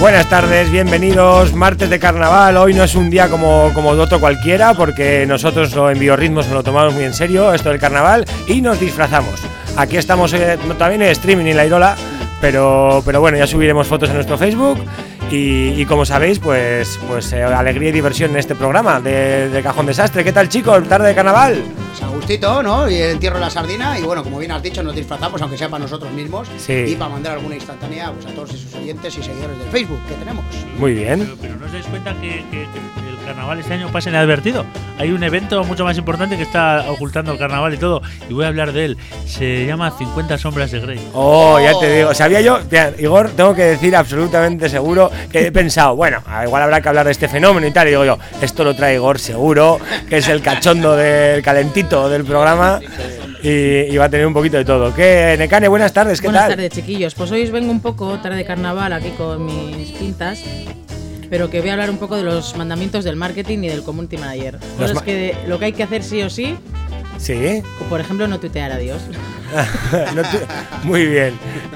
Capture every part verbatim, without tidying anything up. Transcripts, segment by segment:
Buenas tardes, bienvenidos, martes de carnaval. Hoy no es un día como, como otro cualquiera, porque nosotros en Biorritmos nos lo tomamos muy en serio, esto del carnaval, y nos disfrazamos. Aquí estamos eh, también en streaming en la Irola, pero, pero bueno, ya subiremos fotos en nuestro Facebook. Y, y como sabéis, pues, pues eh, alegría y diversión en este programa de, de Cajón Desastre. ¿Qué tal, chicos? Tarde de carnaval. Pues a gustito, ¿no? Y el entierro de la sardina. Y bueno, como bien has dicho, nos disfrazamos, aunque sea para nosotros mismos. Sí. Y para mandar alguna instantánea pues, a todos esos oyentes y seguidores del Facebook que tenemos. Muy bien. Pero, pero no os dais cuenta que, que, que el carnaval este año pasa inadvertido. Hay un evento mucho más importante que está ocultando el carnaval y todo. Y voy a hablar de él. Se llama cincuenta sombras de Grey. Oh, ya te digo. Sabía yo, mira, Igor, tengo que decir absolutamente seguro que he pensado, bueno, igual habrá que hablar de este fenómeno y tal. Y digo yo, esto lo trae Igor seguro, que es el cachondo del calentito del programa. Y, y va a tener un poquito de todo. ¿Qué, Nekane? Buenas tardes, ¿qué buenas tal? Buenas tardes, chiquillos. Pues hoy os vengo un poco tarde de carnaval aquí con mis pintas, pero que voy a hablar un poco de los mandamientos del marketing y del community manager. Cosas que lo que hay que hacer sí o sí. Sí. Por ejemplo, no tuitear a Dios. no tu... Muy bien.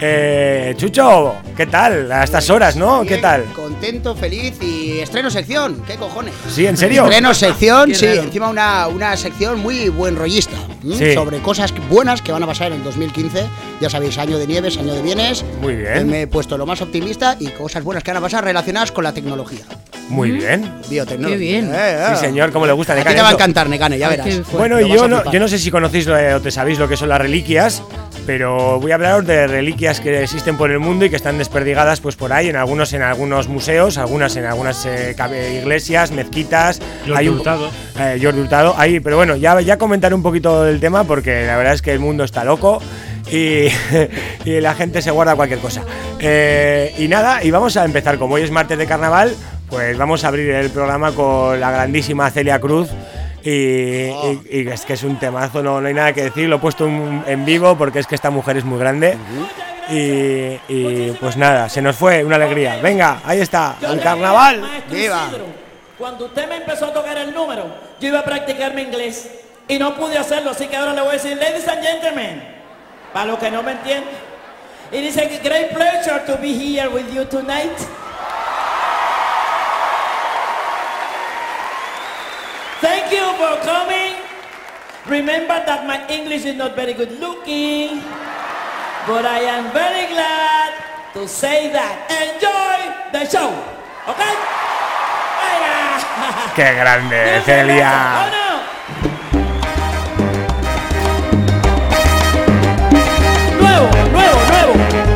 Eh, Chucho, ¿qué tal? A estas horas, ¿no? Bien, ¿qué tal? Contento, feliz y estreno sección. ¿Qué cojones? Sí, ¿en serio? Estreno sección, sí. raro. Encima una, una sección muy buen rollista. Sí. Sobre cosas buenas que van a pasar en dos mil quince. Ya sabéis, año de nieves, año de bienes. Muy bien. Me he puesto lo más optimista y cosas buenas que van a pasar relacionadas con la tecnología. Muy bien. Biotecnología. Qué bien. Eh, eh. Sí, señor, ¿cómo le gusta, A ti Nekane? te va a eso? encantar, Nekane, ya Ay, verás. qué fuerte. Bueno, Lo vas yo a no, flipar. yo no sé si conocéis eh, o te sabéis lo que son las reliquias, pero voy a hablaros de reliquias que existen por el mundo y que están desperdigadas pues por ahí, en algunos en algunos museos, algunas en algunas eh, iglesias, mezquitas. Jordi hay un, Hurtado. Eh, Jordi Hurtado, ahí, pero bueno, ya, ya comentaré un poquito del tema porque la verdad es que el mundo está loco. Y, y la gente se guarda cualquier cosa. Eh, y nada, y vamos a empezar. Como hoy es martes de carnaval, pues vamos a abrir el programa con la grandísima Celia Cruz. Y, Oh. y, y es que es un temazo, no, no hay nada que decir. Lo he puesto en, en vivo porque es que esta mujer es muy grande. Uh-huh. y, y pues nada, se nos fue una alegría. Venga, ahí está, Yo el le carnaval. dije al maestro ¡Viva! Isidro, cuando usted me empezó a tocar el número, yo iba a practicar mi inglés y no pude hacerlo, así que ahora le voy a decir, ladies and gentlemen, para los que no me entienden. It is a great pleasure to be here with you tonight. Thank you for coming. Remember that my English is not very good looking, but I am very glad to say that. Enjoy the show, okay? Venga. ¡Qué grande, Muchas Celia! gracias. ¡Oh, no! Nuevo, nuevo, nuevo.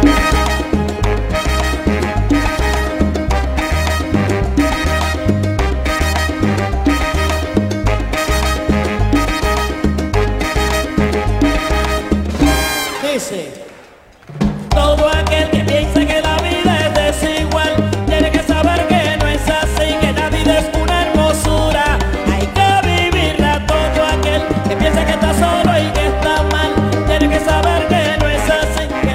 Dice, todo aquel que piensa que la vida es desigual, tiene que saber que no es así, que la vida es una hermosura, hay que vivirla. Todo aquel que piensa que está solo y que está mal, tiene que saber que no es así, que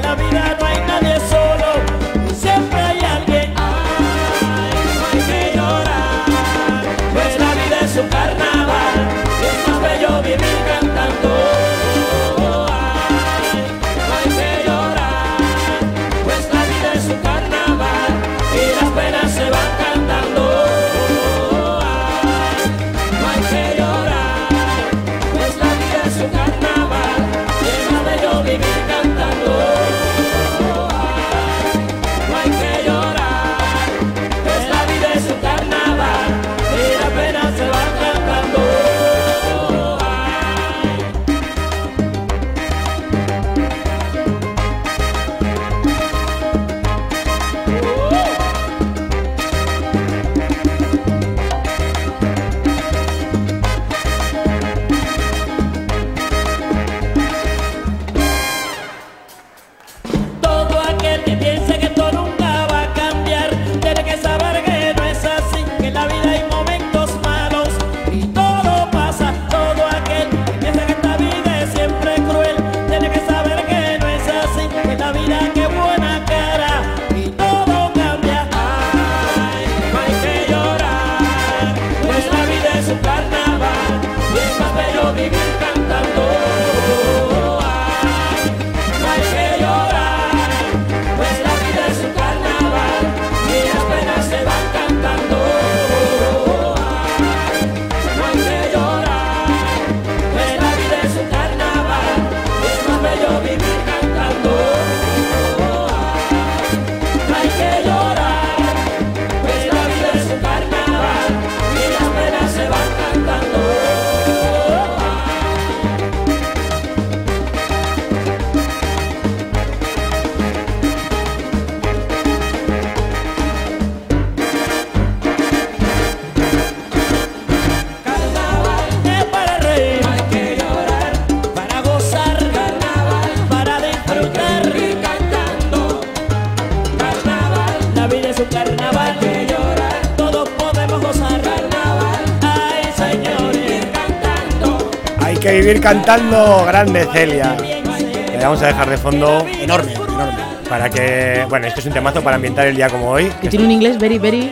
que vivir cantando, grande Celia. Le vamos a dejar de fondo Enorme, enorme. para que, bueno, esto es un temazo para ambientar el día como hoy. Que tiene un inglés very, very...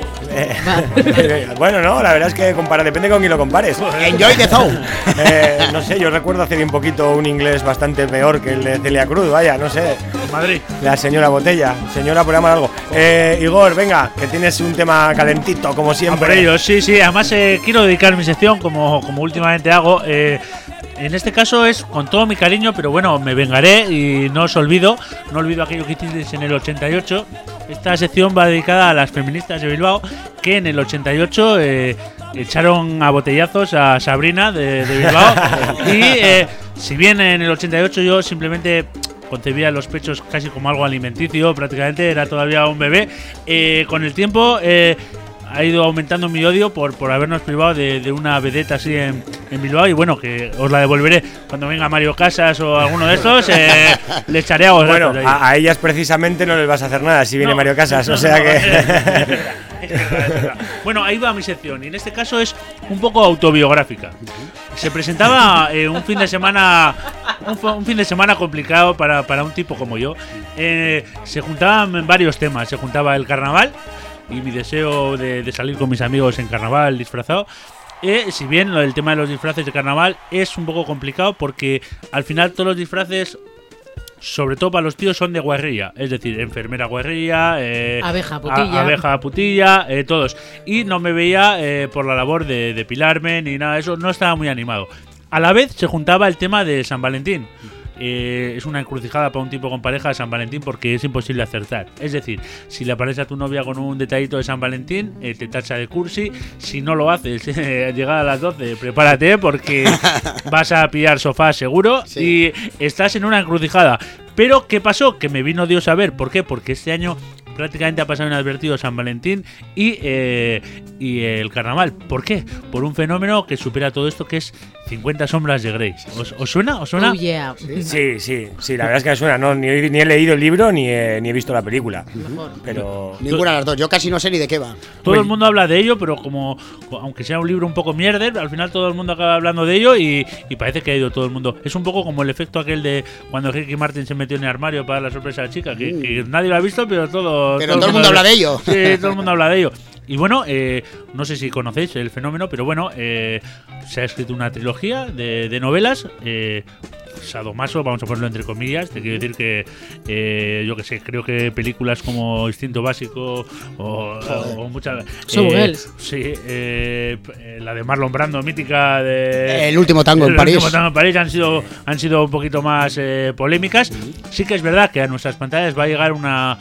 Eh, bueno, no, la verdad es que compara, depende con quién lo compares. Enjoy the zone. Eh, no sé, yo recuerdo hace bien poquito un inglés bastante peor que el de Celia Cruz, vaya, no sé. Madrid. La señora Botella, señora por llamar algo. Eh, Igor, venga, que tienes un tema calentito, como Ah, siempre. por ello, sí, sí. Además, eh, quiero dedicar mi sección, como, como últimamente hago. Eh, en este caso es con todo mi cariño, pero bueno, me vengaré y no os olvido. No olvido aquello que hicisteis en el ochenta y ocho. Esta sección va dedicada a las feministas de Bilbao, que en el ochenta y ocho eh, echaron a botellazos a Sabrina de, de Bilbao. Y eh, si bien en el ochenta y ocho yo simplemente concebía los pechos casi como algo alimenticio, prácticamente era todavía un bebé, eh, con el tiempo eh, ha ido aumentando mi odio por, por habernos privado de, de una vedette así en, en Bilbao, y bueno, que os la devolveré cuando venga Mario Casas o alguno de estos, eh, le echaré a vosotros. Bueno, ahí. a, a ellas precisamente no les vas a hacer nada si viene No. Mario Casas, o sea No, que... es verdad, es verdad, es verdad. Bueno, ahí va mi sección, y en este caso es un poco autobiográfica. Se presentaba eh, un fin de semana un, un fin de semana complicado para, para un tipo como yo. Eh, se juntaban varios temas. Se juntaba el carnaval y mi deseo de, de salir con mis amigos en carnaval disfrazado. Eh, si bien lo del tema de los disfraces de carnaval es un poco complicado, porque al final todos los disfraces, sobre todo para los tíos, son de guarrilla. Es decir, enfermera guarrilla, eh, Abeja, putilla. a- abeja putilla, eh, todos. Y no me veía eh, por la labor de depilarme ni nada de eso. No estaba muy animado. A la vez se juntaba el tema de San Valentín. Eh, es una encrucijada para un tipo con pareja de San Valentín, porque es imposible acertar. Es decir, si le aparece a tu novia con un detallito de San Valentín, eh, te tacha de cursi. Si no lo haces, eh, llegada a las doce, prepárate, porque vas a pillar sofá seguro. Sí. Y estás en una encrucijada. Pero ¿qué pasó? Que me vino Dios a ver. ¿Por qué? Porque este año prácticamente ha pasado inadvertido San Valentín y, eh, y el carnaval. ¿Por qué? Por un fenómeno que supera todo esto, que es cincuenta sombras de Grey. ¿Os, os suena? ¿Os suena? Oh, yeah. Sí, sí, sí, la verdad es que me suena, no, ni, he- ni he leído el libro ni he, ni he visto la película. Mejor. Pero... Ninguna de las dos. Yo casi no sé ni de qué va. Todo Uy. el mundo habla de ello, pero como aunque sea un libro un poco mierder, al final todo el mundo acaba hablando de ello y, y parece que ha ido todo el mundo. Es un poco como el efecto aquel de cuando Ricky Martin se metió en el armario para dar la sorpresa a la chica, que, que nadie lo ha visto, pero todo, Pero todo el mundo habla de ello. Sí, todo el mundo habla de ello. Y bueno, eh, no sé si conocéis el fenómeno, pero bueno, eh, se ha escrito una trilogía de, de novelas. Eh, Sadomaso, vamos a ponerlo entre comillas. Te quiero decir que, eh, yo que sé, creo que películas como Instinto Básico o, o, o muchas. Showgirls. Sí, eh, p- la de Marlon Brando, mítica de. El último tango en El París. último tango en París han sido, han sido un poquito más eh, polémicas. Sí que es verdad que a nuestras pantallas va a llegar una.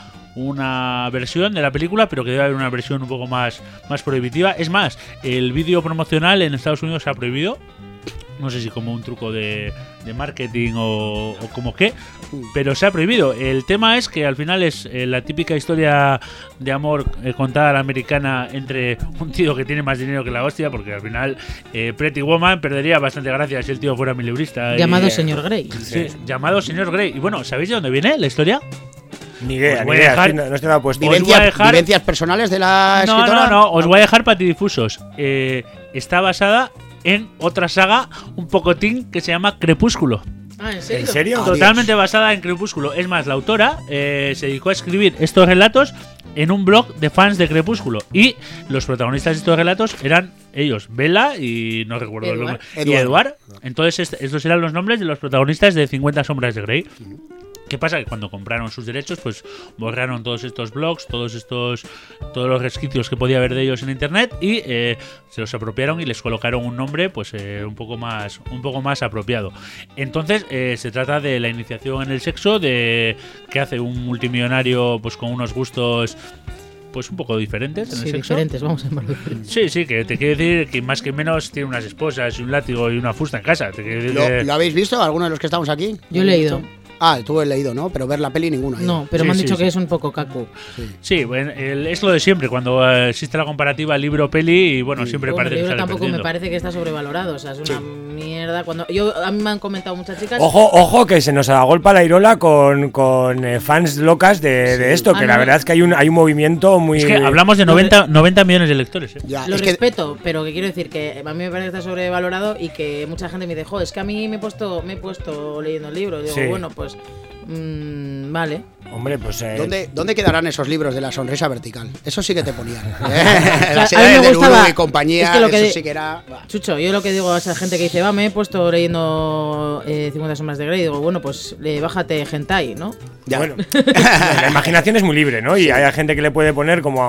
una versión de la película, pero que debe haber una versión un poco más, más prohibitiva. Es más, el vídeo promocional en Estados Unidos se ha prohibido. No sé si como un truco de, de marketing o, o como qué, pero se ha prohibido. El tema es que al final es eh, la típica historia de amor eh, contada a la americana entre un tío que tiene más dinero que la hostia, porque al final eh, Pretty Woman perdería bastante gracia si el tío fuera mileurista. y- Llamado señor Grey. Sí, llamado señor Grey. Y bueno, ¿sabéis de dónde viene la historia? Ni idea, Os ni voy a idea, dejar- estoy- no, no estoy nada puesto. Os voy a Vivencias, dejar- vivencias personales de la No, escritora. no, no, os voy a dejar patidifusos. Eh, está basada en otra saga un pocotín que se llama Crepúsculo. Ah, ¿en serio? ¿En serio? Adiós. Totalmente basada en Crepúsculo. Es más, la autora eh, se dedicó a escribir estos relatos en un blog de fans de Crepúsculo. Y los protagonistas de estos relatos eran ellos, Bella y no recuerdo el Edward. nombre. Y Edward. Edward. Entonces, est- estos eran los nombres de los protagonistas de cincuenta sombras de Grey. ¿Qué pasa? Que cuando compraron sus derechos, pues borraron todos estos blogs, todos estos, todos los resquicios que podía haber de ellos en internet y eh, se los apropiaron y les colocaron un nombre, pues eh, un poco más, un poco más apropiado. Entonces eh, se trata de la iniciación en el sexo, de que hace un multimillonario, pues con unos gustos, pues un poco diferentes en Sí, el sexo. diferentes, vamos a llamarlo diferentes. Sí, sí, que te quiero decir que más que menos tiene unas esposas y un látigo y una fusta en casa. Te quiero decir ¿Lo, que- lo habéis visto? ¿Alguno de los que estamos aquí? Yo he leído. Ah, tú has leído, ¿no? Pero ver la peli ninguno. No, pero Sí, me han sí, dicho sí. que es un poco cacu. Sí. Sí, bueno, el- es lo de siempre, cuando eh, existe la comparativa libro-peli y bueno, Sí. siempre Bueno, el parece que libro sale tampoco perdiendo. me parece que está sobrevalorado, o sea, es una mierda. Cuando yo a mí me han comentado muchas chicas. Ojo, ojo, que se nos agolpa la Irola con, con eh, fans locas de, de esto, Ah, que no. la verdad es que hay un, hay un movimiento muy... Es que hablamos de noventa, noventa millones de lectores. ¿eh? Ya, Lo es que respeto, pero que quiero decir que a mí me parece que está sobrevalorado y que mucha gente me dice, jo, es que a mí me he puesto, me he puesto leyendo el libro. Digo, Sí. bueno, pues mmm, vale. Hombre, pues... eh, ¿Dónde, ¿Dónde quedarán esos libros de la sonrisa vertical? Eso sí que te ponían. sea, Las a mí me edades de gustaba- Lulu y compañía, es que lo que eso de- sí que era... Bah. Chucho, yo lo que digo a esa gente que dice, va, me he puesto leyendo eh, cincuenta sombras de Grey, digo, bueno, pues le bájate hentai, ¿no? Ya. Bueno, la imaginación es muy libre, ¿no? Y hay gente que le puede poner, como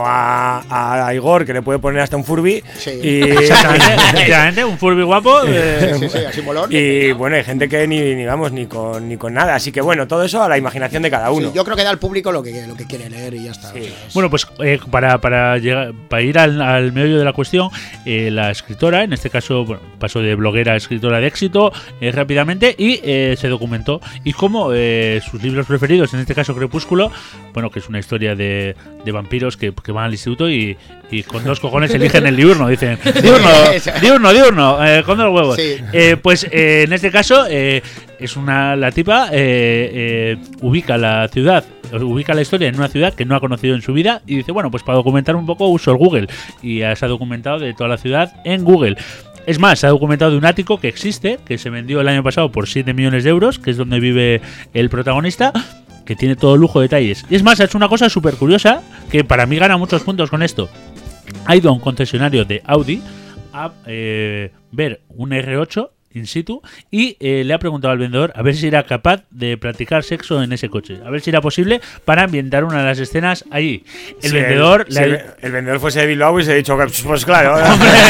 a, a Igor, que le puede poner hasta un Furby. Sí. Y, Exactamente, efectivamente, un Furby guapo. eh, Sí, sí, así molón. y bueno, hay gente que ni, ni vamos, ni con, ni con nada. Así que bueno, todo eso a la imaginación de cada uno. Sí, yo creo que da al público lo que, lo que quiere leer y ya está. Sí. O sea, es- Bueno, pues eh, para, para, llegar, para ir al, al meollo de la cuestión, eh, la escritora, en este caso, bueno, pasó de bloguera a escritora de éxito eh, rápidamente y eh, se documentó. Y como eh, sus libros preferidos, en este caso Crepúsculo, bueno, que es una historia de, de vampiros que, que van al instituto y, y con dos cojones eligen el diurno, dicen, diurno, diurno, diurno, eh, con dos huevos. Sí. Eh, pues eh, en este caso eh, es una la tipa eh, eh, ubica la ciudad, ubica la historia en una ciudad que no ha conocido en su vida y dice, bueno, pues para documentar un poco uso el Google y ya se ha documentado de toda la ciudad en Google. Es más, se ha documentado de un ático que existe, que se vendió el año pasado por siete millones de euros, que es donde vive el protagonista, que tiene todo lujo de detalles. Y es más, ha hecho una cosa súper curiosa, que para mí gana muchos puntos con esto. Ha ido a un concesionario de Audi a eh, ver un erre ocho in situ y eh, le ha preguntado al vendedor a ver si era capaz de practicar sexo en ese coche, a ver si era posible para ambientar una de las escenas allí. El Sí, vendedor el, le ha- si el, el vendedor fuese de Bilbao y se ha dicho que, pues claro.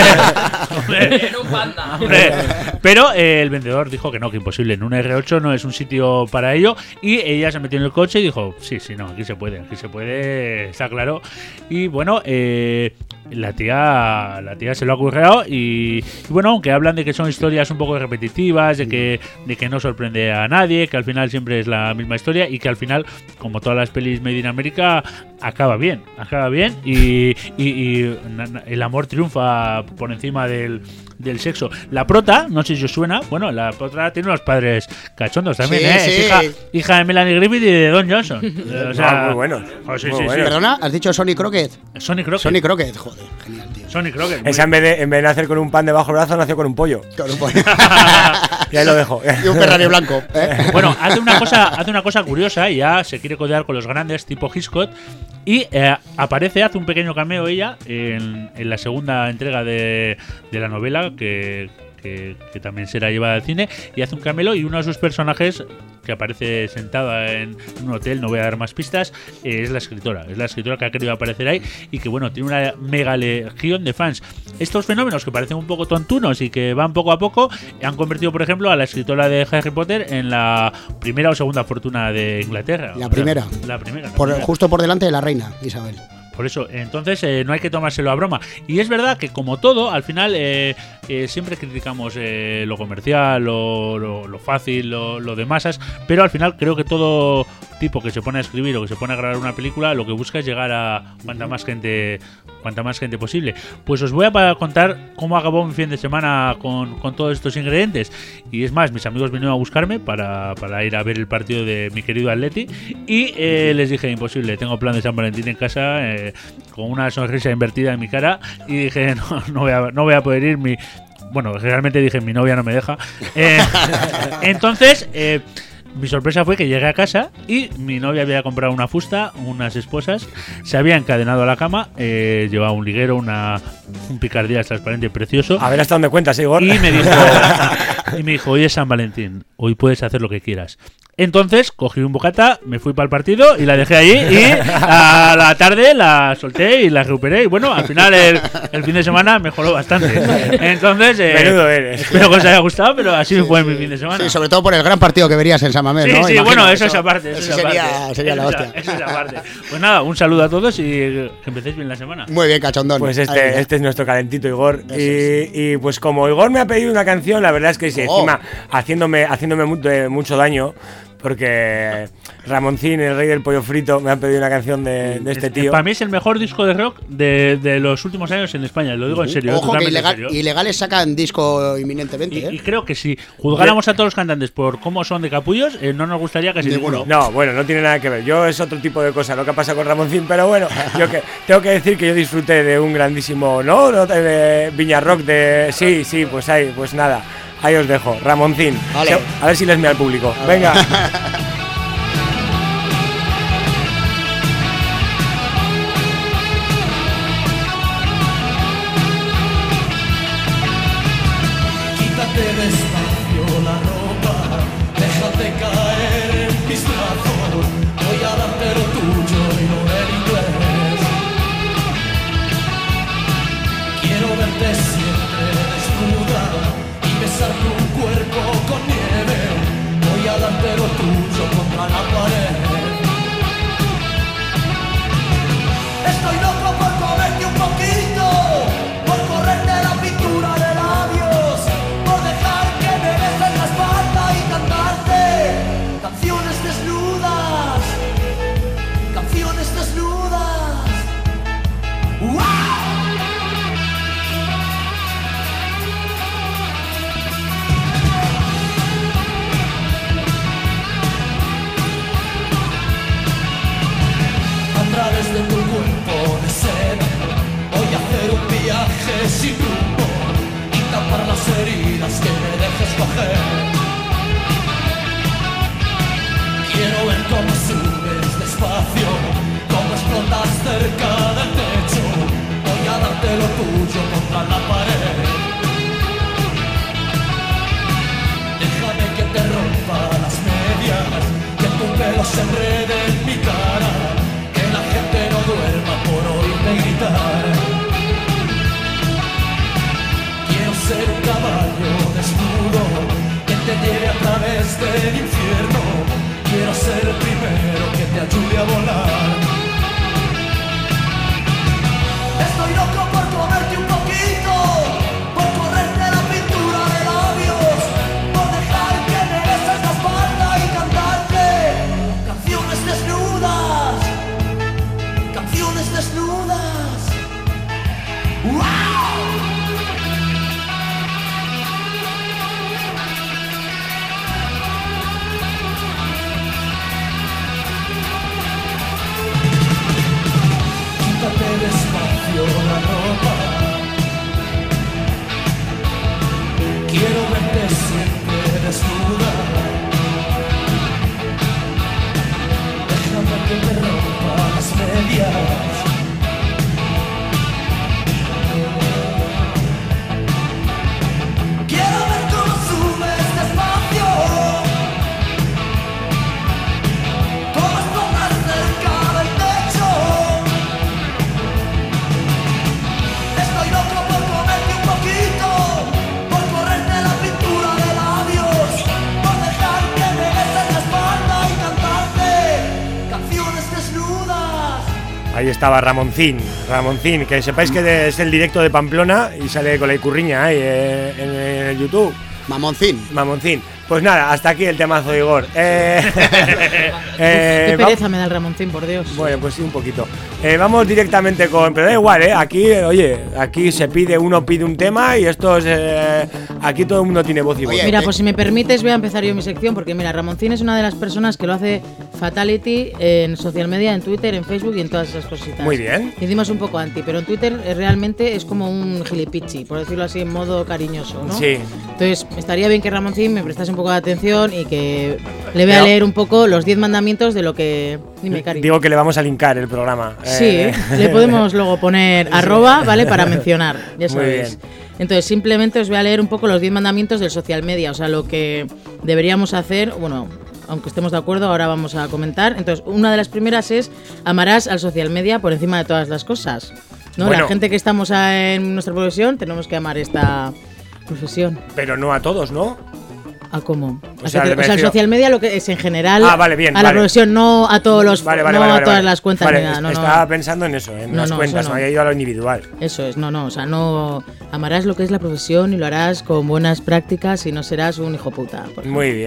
Hombre, hombre. Pero eh, el vendedor dijo que no, que imposible. En un erre ocho no es un sitio para ello. Y ella se metió en el coche y dijo: sí, sí, no, aquí se puede, aquí se puede, está claro. Y bueno, eh, la tía la tía se lo ha curreado. Y, y bueno, aunque hablan de que son historias un poco repetitivas, de que, de que no sorprende a nadie, que al final siempre es la misma historia y que al final, como todas las pelis Made in America, acaba bien, acaba bien y, y- y na- na- el amor triunfa por encima del, del sexo. La prota, no sé si os suena, bueno, la prota tiene unos padres cachondos también, Sí, ¿eh? sí. Es hija, hija de Melanie Griffith y de Don Johnson. Eh, o sea, No, muy buenos, oh, sí, muy sí, sí. buenos. ¿Perdona? ¿Has dicho Sonny Crockett? Sonny Crockett. Sonny Crockett, joder, genial, tío. Sonny Crockett. muy Esa en vez, de, en vez de nacer con un pan debajo del brazo, nació con un pollo. Con un pollo. Y ahí lo dejo. Y un Ferrari blanco. ¿eh? Bueno, hace una cosa, hace una cosa curiosa y ya se quiere codear con los grandes tipo Hitchcock y eh, aparece, hace un pequeño cameo ella en, en la segunda entrega de, de la novela que, que, que también será llevada al cine y hace un cameo y uno de sus personajes que aparece sentada en un hotel, no voy a dar más pistas, eh, es la escritora, es la escritora que ha querido aparecer ahí y que bueno, tiene una mega legión de fans. Estos fenómenos que parecen un poco tontunos y que van poco a poco han convertido, por ejemplo, a la escritora de Harry Potter en la primera o segunda fortuna de Inglaterra. La O sea, primera. La primera. la Por- primera. justo por delante de la reina, Isabel. Por eso, entonces eh, no hay que tomárselo a broma. Y es verdad que como todo, al final eh, eh, siempre criticamos eh, lo comercial, lo, lo- lo fácil, lo, lo de masas, pero al final creo que todo tipo que se pone a escribir o que se pone a grabar una película, lo que busca es llegar a cuanta más gente, cuanta más gente posible. Pues os voy a pa- contar cómo acabó mi fin de semana con, con todos estos ingredientes. Y es más, mis amigos vinieron a buscarme para, para ir a ver el partido de mi querido Atleti y eh, les dije, imposible, tengo plan de San Valentín en casa, eh, con una sonrisa invertida en mi cara y dije, no, no, voy, a, no voy a poder ir, mi... Bueno, realmente dije, mi novia no me deja. Eh, entonces... Eh, mi sorpresa fue que llegué a casa y mi novia había comprado una fusta, unas esposas, se había encadenado a la cama, eh, llevaba un liguero, una, un picardías transparente precioso. A ver hasta dónde cuentas, Igor. Y me dijo, y me dijo, hoy es San Valentín, hoy puedes hacer lo que quieras. Entonces cogí un bocata, me fui para el partido y la dejé allí y a la tarde la solté y la recuperé y bueno, al final el, el fin de semana mejoró bastante. Entonces, eh, Menudo eres. espero que os haya gustado, pero así fue mi fin de semana. Sí, sobre todo por el gran partido que verías en San Mamés, Sí, ¿no? sí, Imagino, bueno, eso es aparte. Eso, eso es sería, aparte. sería la Eso hostia. es- Eso es aparte. Pues nada, un saludo a todos y que empecéis bien la semana. Muy bien, cachondón. Pues Ahí este, ya. este es nuestro calentito, Igor. Eso Y, y pues como Igor me ha pedido una canción, la verdad es que sí, Oh. encima haciéndome, haciéndome mu- de mucho daño, porque Ramoncín, el rey del pollo frito, me han pedido una canción de, de este Es- tío. Para mí es el mejor disco de rock de, de los últimos años en España, lo digo en serio. Ojo que totalmente en ilegal- serio. ilegales sacan disco inminentemente, Y, ¿eh? y creo que si juzgáramos a todos los cantantes por cómo son de capullos, eh, no nos gustaría casi Ninguno. ninguno. No, bueno, no tiene nada que ver. Yo es otro tipo de cosa lo que pasa con Ramoncín, pero bueno, yo que tengo que decir que yo disfruté de un grandísimo, ¿no? ¿No? De Viña Rock de sí, sí, pues ahí, pues nada. Ahí os dejo, Ramoncín. Vale. Se- A ver si les mea al público. Venga. Quítate despacio la ropa, déjate caer en mis brazos. Voy a darte lo tuyo y no el inglés. Quiero verte siempre desnuda y besar tu cuerpo con nieve. Voy a darte lo tuyo contra la pared. Estoy loco por comerte un poquito, por correrte la pintura de labios, por dejar que me beses la espalda y cantarte canciones desnudas, canciones desnudas. ¡Wow! A través de tu cuerpo de seda voy a hacer un viaje sin rumbo y tapar las heridas que me dejes coger. Quiero ver cómo subes despacio, cómo explotas cerca del techo. Voy a darte lo tuyo contra la pared. Déjame que te rompa las medias, que tu pelo se enrede en mi cara, que la gente no duerma por oírte gritar. Quiero ser un caballo desnudo que te lleve a través del infierno. Quiero ser el primero que te ayude a volar. Estoy loco por comerte un poquito, por correrte la pintura de labios, por dejar que me beses la espalda y cantarte canciones desnudas, canciones desnudas. ¡Wow! Quítate despacio la ropa, quiero verte siempre desnuda. Déjame que te rompa las medias. Quiero ver cómo subes despacio, cómo explotas cerca del techo. Estoy loco por comerte un poquito, por correrte la pintura de labios, por dejar que me beses la espalda y cantarte canciones desnudas. Ahí estaba Ramoncín, Ramoncín, que sepáis que es el directo de Pamplona y sale con la icurriña ahí eh, en, en el YouTube. Mamoncín. Mamoncín. Pues nada, hasta aquí el temazo de Igor. Eh, eh, Qué va- pereza me da el Ramoncín, por Dios. Bueno, pues sí, un poquito. Eh, vamos directamente con... Pero da igual, ¿eh? Aquí, eh, oye, aquí se pide, uno pide un tema y esto es... eh, aquí todo el mundo tiene voz y voz. Oye, Mira, eh, pues si me permites voy a empezar yo mi sección, porque mira, Ramoncín es una de las personas que lo hace fatality en social media, en Twitter, en Facebook y en todas esas cositas. Muy bien. Y encima es un poco anti, pero en Twitter eh, realmente es como un gilipichi, por decirlo así, en modo cariñoso, ¿no? Sí. Entonces, estaría bien que Ramoncín me prestase un poco de atención y que le vea Pero- leer un poco los diez mandamientos de lo que... Dime, cariño. Digo que le vamos a linkar el programa. Sí, Eh, le podemos luego poner arroba, ¿vale? Para mencionar, ya Muy sabéis. bien. Entonces, simplemente os voy a leer un poco los diez mandamientos del social media, o sea, lo que deberíamos hacer, bueno, aunque estemos de acuerdo, ahora vamos a comentar. Entonces, una de las primeras es, amarás al social media por encima de todas las cosas, ¿no? Bueno. La gente que estamos a- en nuestra profesión tenemos que amar esta profesión. Pero no a todos, ¿no? ¿A cómo? O O sea, sea, que- me o sea, el refiero- social media lo que es en general Ah, vale, bien, a la vale. profesión, no a todos los Vale, vale, no vale, a vale, todas vale. las cuentas Vale, ni nada, no, no. estaba pensando en eso, en No, las no, cuentas, eso no no. había ido a lo individual. Eso es, no, no, o sea, no amarás lo que es la profesión y lo harás con buenas prácticas y no serás un hijo puta. por ejemplo. Muy bien.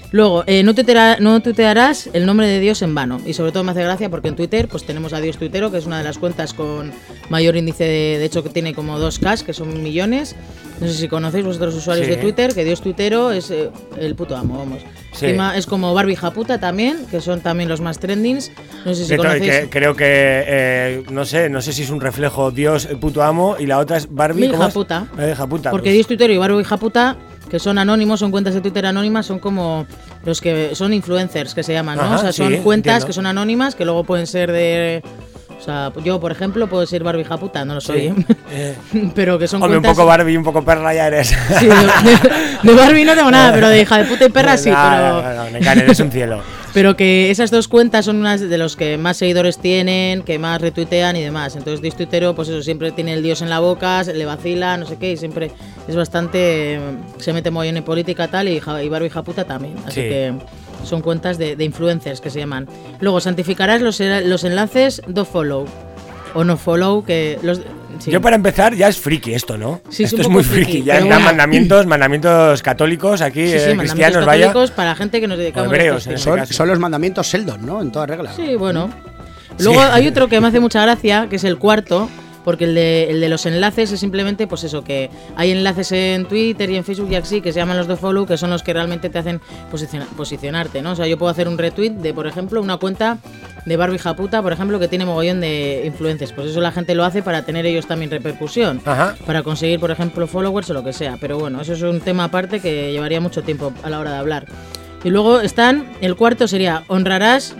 Luego, eh, no, tuitera, no tuitearás el nombre de Dios en vano. Y sobre todo me hace gracia porque en Twitter pues tenemos a Dios Tuitero, que es una de las cuentas con mayor índice de, de hecho que tiene como dos K, que son millones. No sé si conocéis vosotros usuarios Sí. de Twitter, que Dios Tuitero es eh, el puto amo, vamos. Sí. Encima es como Barbie Japuta también, que son también los más trendings. No sé si Que to- conocéis. que- creo que eh, no sé, no sé si es un reflejo Dios el puto amo y la otra es Barbie. Mi ¿cómo hija es? puta. Eh, hija puta, Porque pues. Dios Tuitero y Barbie Japuta, que son anónimos, son cuentas de Twitter anónimas, son como los que son influencers, que se llaman, ¿no? Ajá, o sea, son sí, cuentas entiendo. que son anónimas, que luego pueden ser de... O sea, yo, por ejemplo, puedo ser Barbie Japuta, no lo soy, Sí. ¿eh? Eh, Pero que son Hombre, un cuentas... poco Barbie y un poco perra ya eres. Sí, de, de- de Barbie no tengo nada, pero de hija de puta y perra sí, No, pero... no, no, Nekane, eres un cielo. Pero que esas dos cuentas son unas de los que más seguidores tienen, que más retuitean y demás. Entonces Dios Tuitero, pues eso, siempre tiene el Dios en la boca, se le vacila, no sé qué, y siempre es bastante... Se mete muy en política tal, y, ja- y Barbie Japuta también. Así Sí. que son cuentas de, de influencers que se llaman. Luego, santificarás los, los enlaces do follow. O no follow, que los... sí. Yo para empezar ya es friki esto, ¿no? Sí, es esto un es poco muy friki, friki. Ya pero dan bueno. mandamientos, mandamientos católicos aquí, Sí, sí, eh, mandamientos cristianos, vaya. católicos para gente que nos dedicamos hebreos, a en estos ese temas. Son, son los mandamientos Sheldon, ¿no? En toda regla. Sí, bueno. Luego hay otro que me hace mucha gracia, que es el cuarto, porque el de, el de los enlaces es simplemente, pues eso, que hay enlaces en Twitter y en Facebook y así, que se llaman los de follow, que son los que realmente te hacen posiciona- posicionarte, ¿no? O sea, yo puedo hacer un retweet de, por ejemplo, una cuenta de Barbie Japuta, por ejemplo, que tiene mogollón de influencers. Pues eso la gente lo hace para tener ellos también repercusión, Ajá. para conseguir, por ejemplo, followers o lo que sea. Pero bueno, eso es un tema aparte que llevaría mucho tiempo a la hora de hablar. Y luego están, el cuarto sería, honrarás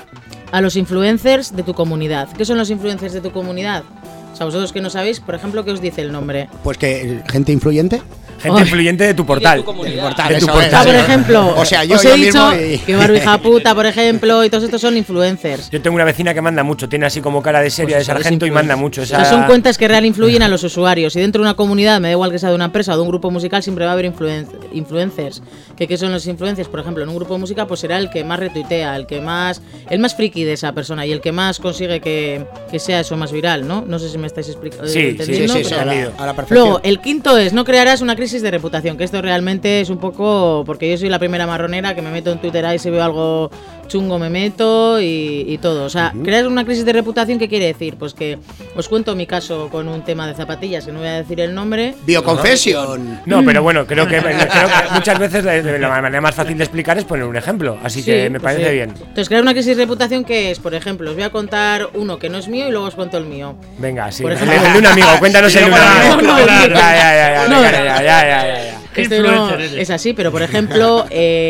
a los influencers de tu comunidad. ¿Qué son los influencers de tu comunidad? O sea, vosotros que no sabéis, por ejemplo, ¿qué os dice el nombre? Pues que gente influyente. Gente Ay. influyente de tu portal. El portal, De tu eso portal. es, Ah, por eso es. ejemplo, O sea, yo, os yo he dicho mismo y- que Barbie Japuta, por ejemplo, y todos estos son influencers. Yo tengo una vecina que manda mucho, tiene así como cara de seria Pues de eso, es sargento y influencer. manda mucho. O Esa... sea, son cuentas que real influyen a los usuarios. Y dentro de una comunidad, me da igual que sea de una empresa o de un grupo musical, siempre va a haber influen- influencers. ¿Qué, ¿Qué son los influencers? Por ejemplo, en un grupo musical, pues será el que más retuitea, el que más, el más friki de esa persona y el que más consigue que, que sea eso más viral, ¿no? No sé si me estáis explicando. Sí, sí, entendiendo, sí, sí, pero- a la, entendido. a la perfección. Luego, el quinto es, no crearás una crisis de reputación, que esto realmente es un poco, porque yo soy la primera marronera que me meto en Twitter ahí, si veo algo chungo me meto y, y todo. O sea, crear una crisis de reputación, ¿qué quiere decir? Pues que os cuento mi caso con un tema de zapatillas, que no voy a decir el nombre. Bioconfession. No, pero bueno, creo que, creo que muchas veces la, la manera más fácil de explicar es poner un ejemplo. Así Sí, que me pues parece sí. bien. Entonces, crear una crisis de reputación, ¿qué es? Por ejemplo, os voy a contar uno que no es mío y luego os cuento el mío. Venga, sí. Por El, ejemplo- el de un amigo, cuéntanos el de un Claro, amigo. no, Ya, no, ya, ya, ya, no. ya, ya, ya, ya, ya. ¿Qué Este no influencer eres? es así, pero por ejemplo,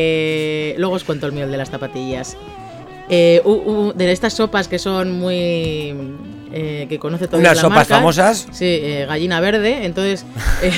eh, luego os cuento el mío, el de las zapatillas. Eh, hu- hu- de estas sopas que son muy... eh, que conoce todo Unas sopas famosas. Sí, eh, gallina verde. Entonces, eh,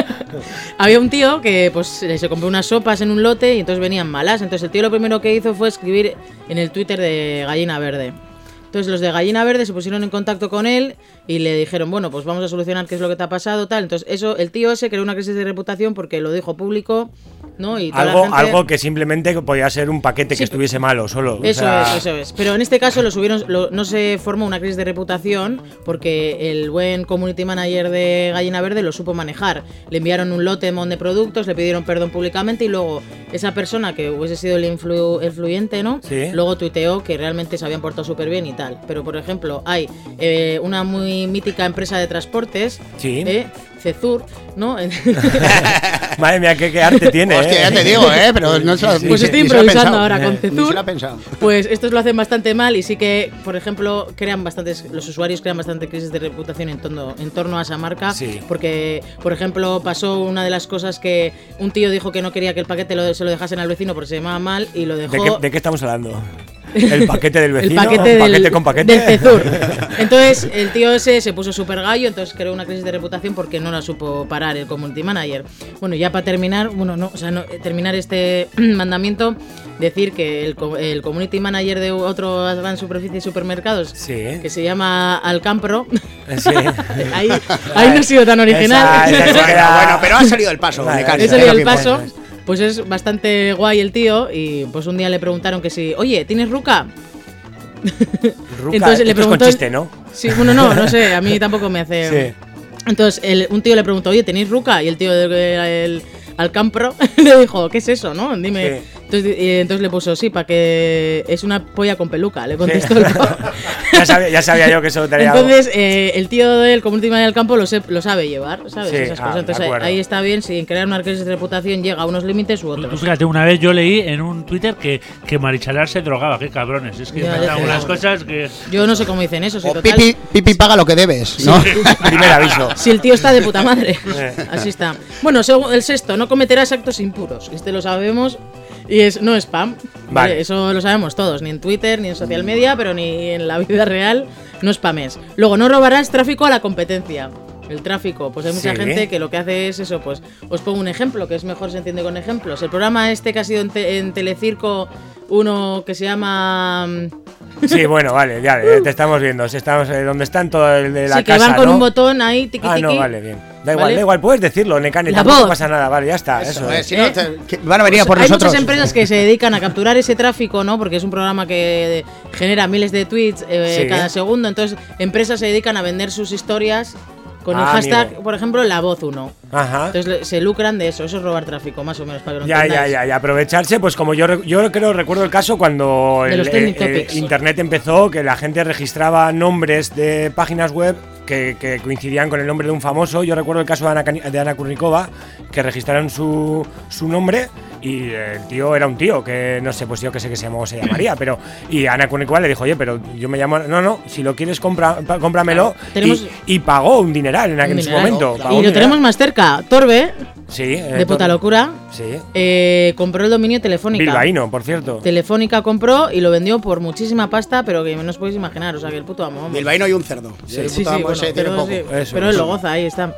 había un tío que pues se compró unas sopas en un lote y entonces venían malas. Entonces el tío lo primero que hizo fue escribir en el Twitter de Gallina Verde. Entonces los de Gallina Verde se pusieron en contacto con él y le dijeron, bueno, pues vamos a solucionar qué es lo que te ha pasado, tal. Entonces eso, el tío ese creó una crisis de reputación porque lo dijo público, ¿no? Y toda la Algo, gente- algo que simplemente podía ser un paquete Sí, que estuviese malo solo. o Eso sea, es, eso es. Pero en este caso lo subieron, lo- no se formó una crisis de reputación porque el buen community manager de Gallina Verde lo supo manejar. Le enviaron un lote de productos, le pidieron perdón públicamente y luego esa persona que hubiese sido el influ- influyente, ¿no? Sí. Luego tuiteó que realmente se habían portado súper bien y tal. Pero por ejemplo, hay eh, una muy mítica empresa de transportes, Sí. eh, Cezur, ¿no? Madre mía, qué, qué arte tiene. Hostia, eh. ya te digo, ¿eh? Pero no se lo Sí, Pues sí, estoy ni se lo ha improvisando pensado. ahora con Ni se Cezur. lo ha pensado. Pues estos lo hacen bastante mal y sí que, por ejemplo, crean bastantes, los usuarios crean bastante crisis de reputación en torno, en torno a esa marca. Sí. Porque, por ejemplo, pasó una de las cosas que un tío dijo que no quería que el paquete lo- se lo dejasen al vecino porque se llamaba mal y lo dejó. ¿De qué, de qué estamos hablando? ¿El paquete del vecino? El paquete, ¿Paquete del, con paquete? del Cezur. Entonces, el tío ese se puso súper gallo, entonces creó una crisis de reputación porque no la supo parar el community manager. Bueno, ya para terminar, bueno, no, o sea, no, terminar este mandamiento, decir que el, co- el community manager de otro gran superficie de supermercados, Sí. que se llama Alcampro, Sí. ahí, ahí no he sido tan original. Esa- esa se Bueno, queda- bueno, pero ha salido el paso. Vale, Becario, He Eso es salido lo el que paso. importa. Pues es bastante guay el tío y pues un día le preguntaron que si, oye, ¿tienes ruca? Ruca, Entonces le esto es con preguntó- chiste, ¿no? Sí, bueno, no, no sé, a mí tampoco me hace... Sí. Entonces el- un tío le preguntó, oye, ¿tenéis ruca? Y el tío del el, Alcampro le dijo, ¿qué es eso, no? Dime, Sí. Entonces, eh, entonces le puso, sí, para que es una polla con peluca, le contestó Sí. el pavo. ya, sabía, ya sabía yo que eso tenía algo. Entonces, eh, el tío del Community Manager del campo lo, se- lo sabe llevar, ¿sabes? Sí, Esas ah, cosas. de Entonces, acuerdo. ahí está bien, sin crear una crisis de reputación, llega a unos límites u Tú otros. fíjate, una vez yo leí en un Twitter que, que Marichalar se drogaba. Qué cabrones. Es que Ya, inventan ya, algunas ya. cosas que. Yo no sé cómo dicen eso, si O total. pipi, pipi paga lo que debes, ¿no? Primer aviso. Si el tío está de puta madre. Eh. Así está. Bueno, seg- el sexto, no cometerás actos impuros. Este lo sabemos. Y es no spam. Vale. Vale, eso lo sabemos todos. Ni en Twitter, ni en social media, pero ni en la vida real. No spames. Luego, no robarás tráfico a la competencia. El tráfico, pues hay mucha Sí. gente que lo que hace es eso, pues os pongo un ejemplo, que es mejor se entiende con ejemplos. El programa este que ha sido en, te- en Telecirco, uno que se llama... mm, Sí, bueno, vale, ya, eh, te estamos viendo. Si estamos eh, donde están todo el de la sí, que casa, van con ¿no? un botón ahí, tiqui Ah, no, tiqui. vale, bien. Da igual, ¿Vale? da igual, puedes decirlo, Necane, La tampoco voz. pasa nada, vale, ya está, eso, Eso, eh, es. si no, ¿Eh? te- que van a venir a por Pues hay nosotros. muchas empresas que se dedican a capturar ese tráfico, ¿no? Porque es un programa que genera miles de tweets eh, Sí. cada segundo. Entonces, empresas se dedican a vender sus historias con el Ah, hashtag, amigo. por ejemplo, la voz uno. Ajá. Entonces, le- se lucran de eso. Eso es robar tráfico, más o menos, para que lo Ya, ya, entendáis. ya, y aprovecharse, pues como yo, re- yo creo, recuerdo el caso cuando De el, los eh, trending eh, topics. Internet empezó, que la gente registraba nombres de páginas web que, que coincidían con el nombre de un famoso. Yo recuerdo el caso de Ana, Cani- de Ana Kurnikova, que registraron su, su nombre y el tío era un tío, que no sé, pues yo que sé que se llamó, se llamaría, pero... Y Ana Kurnikova le dijo, oye, pero yo me llamo... No, no, si lo quieres, compra, pa- cómpramelo. Tenemos- Y, y pagó un dineral en, aquel- Un en su dineral. momento. pagó Y un lo dineral. tenemos más cerca. Torbe, Sí. eh, de puta todo- locura, Sí. eh, compró el dominio Telefónica. Bilbaíno, por cierto. Telefónica compró y lo vendió por muchísima pasta, pero que no os podéis imaginar. O sea, que el puto amo. vamos. Bilbaíno y un cerdo. Sí, El Sí, puto sí, amo bueno, ese tiene pero, poco. sí, Eso, pero él eso. lo goza, ahí está.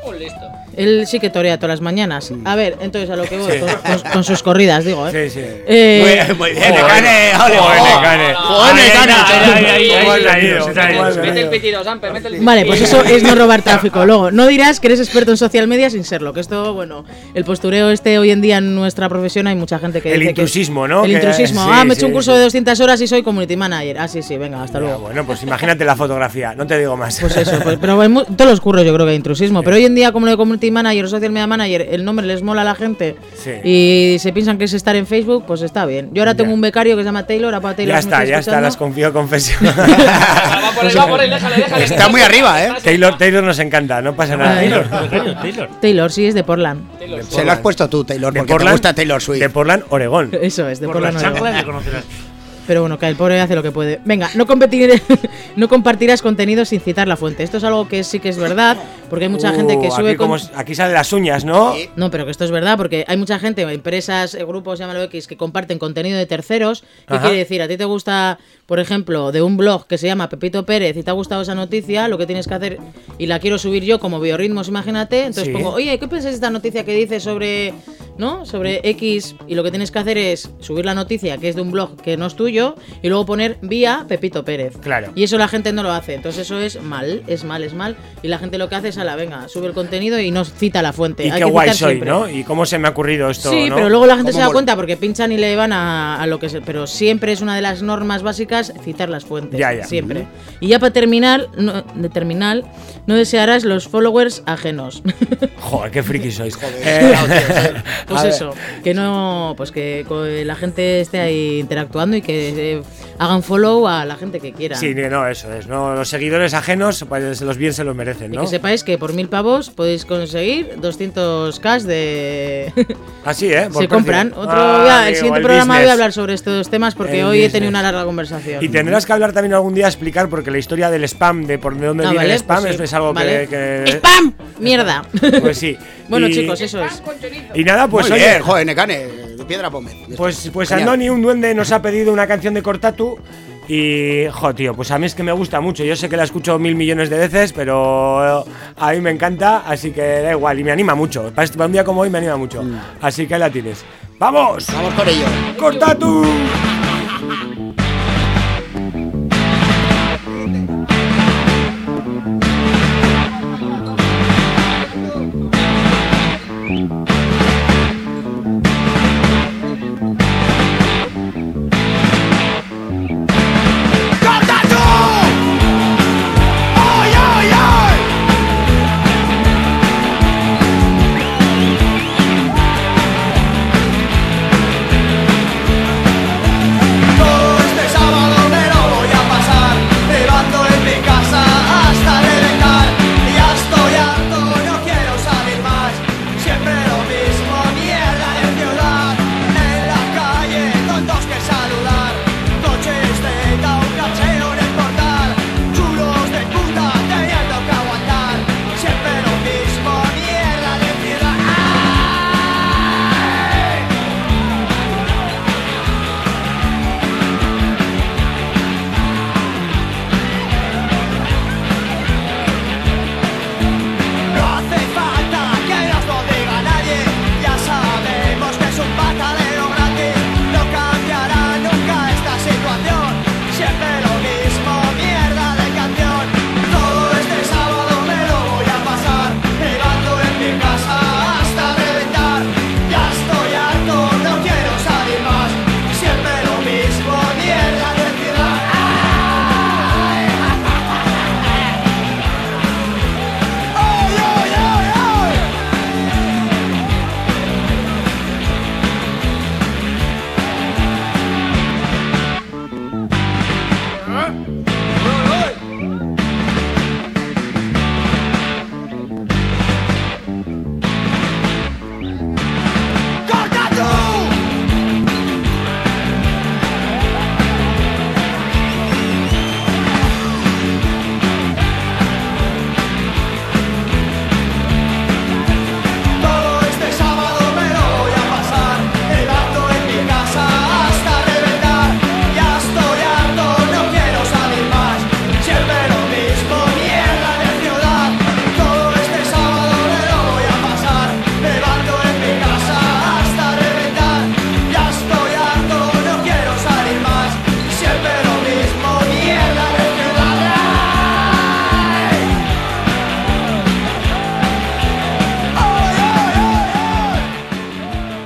Él sí que torea todas las mañanas. A ver, entonces a lo que voy, Sí. con, con- con sus corridas, digo, ¿eh? Sí, sí. Eh, Muy, muy bien, Joder. Necane. ole, Joder, oh. Necane. Joder, Necane. Ahí, ahí, ahí, ¿Cómo has ahí, ahí, venido? se te ha ido. ¿Cómo has Mete el venido? pitido, Samper, mete el pitido. Vale, pues eso es no robar tráfico. Luego, no dirás que eres experto en social media sin serlo. Que esto, bueno, el postureo este hoy en día en nuestra profesión hay mucha gente que El dice que- intrusismo, ¿no? El Que- intrusismo. sí, ah, me he hecho sí, un curso sí. de doscientas horas y soy community manager. Ah, sí, sí, venga, hasta Ya, luego. bueno, pues imagínate la fotografía, no te digo más. Pues eso, pues, pero hay mu- todos los curros yo creo que hay intrusismo. Pero hoy en día, como lo de community manager o social media manager, el nombre les mola a la gente Sí. y se piensan que es estar en Facebook, pues está bien. Yo ahora tengo Ya. un becario que se llama Taylor, apa Taylor. Ya si me está, estás ya está, escuchando. las confío confesión. Va por él, va por él, déjale, déjale. Está muy arriba, ¿eh? Taylor, Taylor nos encanta, no pasa nada. Ay. Taylor, Taylor, Taylor. Taylor, sí, es de Portland. Se lo has puesto tú, Taylor, De porque te Portland, gusta Taylor Swift. de Portland, Oregón. Eso es, de Por Portland. las Oregón. chanclas le conocerás. Pero bueno, que el pobre hace lo que puede. Venga, no, competir, no compartirás contenido sin citar la fuente. Esto es algo que sí que es verdad, porque hay mucha Uh, gente que sube... Aquí, como con- es- aquí salen las uñas, ¿no? No, pero que esto es verdad, porque hay mucha gente, empresas, eh, grupos, llámalo X, que comparten contenido de terceros. ¿Qué Ajá. quiere decir? A ti te gusta, por ejemplo, de un blog que se llama Pepito Pérez y te ha gustado esa noticia, lo que tienes que hacer, y la quiero subir yo como Biorritmos, imagínate, entonces Sí. pongo, oye, ¿qué piensas de esta noticia que dice sobre, ¿no? Sobre X? Y lo que tienes que hacer es subir la noticia, que es de un blog que no es tuyo, y luego poner vía Pepito Pérez. Claro. Y eso la gente no lo hace, entonces eso es mal, es mal, es mal, y la gente lo que hace es, a la venga, sube el contenido y no cita la fuente. Y Hay qué que guay citar soy, siempre. ¿no? Y cómo se me ha ocurrido esto, Sí, ¿no? pero luego la gente ¿Cómo se da mola? cuenta porque pinchan y le van a, a lo que se. Pero siempre es una de las normas básicas citar las fuentes. Ya, ya. Siempre. Y ya para terminar, no, de terminal, no desearás los followers ajenos. Joder, qué friki sois. Eh, Pues a ver, eso, que no. Pues que co- la gente esté ahí interactuando y que eh, hagan follow a la gente que quiera. Sí, no, eso es. ¿no? Los seguidores ajenos, pues los bien se los merecen, Y ¿no? que sepáis que por mil pavos podéis conseguir doscientos k de. Así, ¿eh? Por Se compran. precio. Otro, Ah, ya, el amigo, siguiente el programa voy business. a hablar sobre estos temas porque El hoy he business. tenido una larga conversación. Y tendrás que hablar también algún día, explicar, porque la historia del spam, de por dónde Ah, viene vale, el spam, pues sí. es, es algo Vale. que, que- ¡Spam! ¡Mierda! Pues sí. Bueno, Y- chicos, eso es. Y nada, pues Muy oye, bien, joder, Necane, de piedra Pómez. pues, pues Genial. Andoni, un duende, nos ha pedido una canción de Cortatu. Y, jo, tío, pues a mí es que me gusta mucho. Yo sé que la escucho mil millones de veces, pero a mí me encanta, así que da igual. Y me anima mucho. Para, este- para un día como hoy me anima mucho. Así que ahí la tienes. ¡Vamos! Vamos con ello. ¡Cortatu! ¡Ay,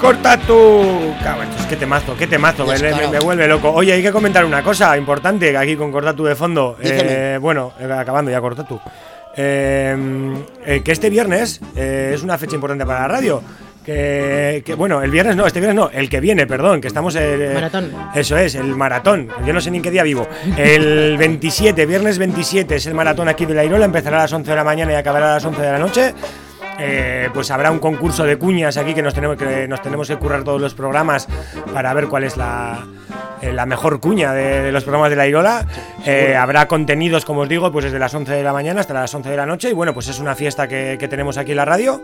corta tu... Cabrón, es que temazo, qué temazo, me, me, me vuelve loco. Oye, hay que comentar una cosa importante aquí con Corta tú de fondo. Eh, bueno, eh, acabando ya, Corta tú. Eh, eh, que este viernes eh, es una fecha importante para la radio. Que, que bueno, el viernes no, este viernes no, el que viene, perdón, que estamos en el maratón. Eso es, el maratón. Yo no sé ni en qué día vivo. El veintisiete, viernes veintisiete es el maratón aquí de La Irola, empezará a las once de la mañana y acabará a las once de la noche. Eh, pues habrá un concurso de cuñas aquí que nos tenemos que nos tenemos que currar todos los programas para ver cuál es la, eh, la mejor cuña de, de los programas de La Irola. Eh, habrá contenidos, como os digo, pues desde las once de la mañana hasta las once de la noche. Y bueno, pues es una fiesta que, que tenemos aquí en la radio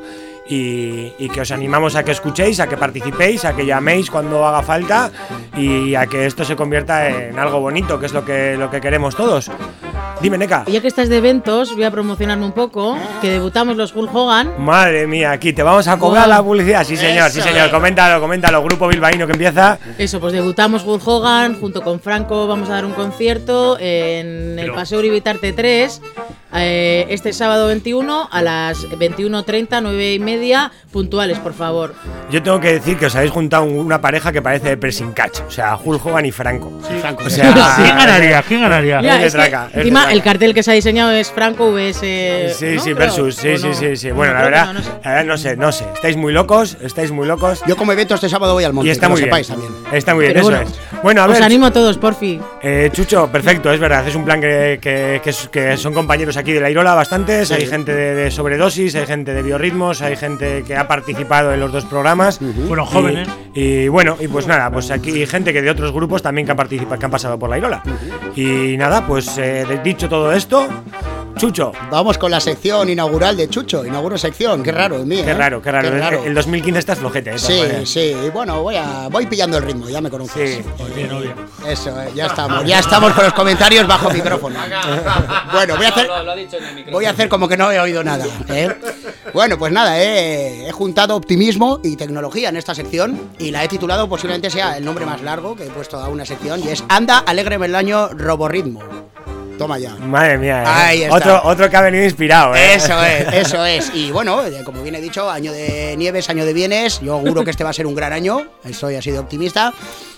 y, y que os animamos a que escuchéis, a que participéis, a que llaméis cuando haga falta y a que esto se convierta en algo bonito, que es lo que, lo que queremos todos. Dime, Neka. Ya que estás de eventos, voy a promocionarme un poco, que debutamos los Hulk Hogan. Madre mía, aquí te vamos a cobrar wow. la publicidad. Sí, señor, Eso sí, señor. Es. Coméntalo, coméntalo. Grupo bilbaíno que empieza. Eso, pues debutamos Hulk Hogan. Junto con Franco vamos a dar un concierto en el Pero... Paseo Uribitarte tres. Eh, este sábado veintiuno a las veintiuno treinta, nueve y media, puntuales, por favor. Yo tengo que decir que os habéis juntado una pareja que parece de Pressing Catch, o sea, Hulk Hogan y Franco. Sí. Franco. O sea, ¿quién ganaría? ¿Quién ganaría? Ya, es traca, que, encima, el cartel que se ha diseñado es Franco vs. Sí, ¿no? sí, versus. Sí, sí, no? sí, sí. Bueno, no, la, verdad, no, no, sé. la verdad, no sé, no sé. Estáis muy locos, estáis muy locos. Yo como evento este sábado voy al monte. Y está que muy lo bien. sepáis también. Está muy bien, Pero eso bueno, es. Bueno, a ver. Os animo a todos, porfi. Eh, Chucho, perfecto, es verdad. Es un plan que, que, que, que son compañeros aquí de La Irola bastante. Sí. Hay gente de, de sobredosis, hay gente de biorritmos, hay gente que ha participado en los dos programas. Uh-huh. Bueno, jóvenes. Y, y bueno, y pues nada, pues aquí hay gente que de otros grupos también que han participado, que han pasado por La Irola. Uh-huh. Y nada, pues eh, dicho todo esto, Chucho. Vamos con la sección inaugural de Chucho. Inauguro sección, qué raro el mío. Qué ¿eh? raro, qué raro. Qué raro. El, el dos mil quince está flojete. ¿eh? Sí, sí. Bueno, voy a voy pillando el ritmo, ya me conoces. Sí. Pues bien, bien. Eso, eh, ya estamos. Ya estamos con los comentarios bajo micrófono. Bueno, voy a hacer voy a hacer como que no he oído nada. ¿eh? Bueno, pues nada, eh, he juntado optimismo y tecnología en esta sección y la he titulado, posiblemente sea el nombre más largo que he puesto a una sección, y es Anda, alégreme el año, Roborritmo. Toma ya. Madre mía, eh. Ahí está. Otro, otro que ha venido inspirado, ¿eh? Eso es, eso es. Y bueno, como bien he dicho, año de nieves, año de bienes. Yo auguro que este va a ser un gran año. Soy así de optimista.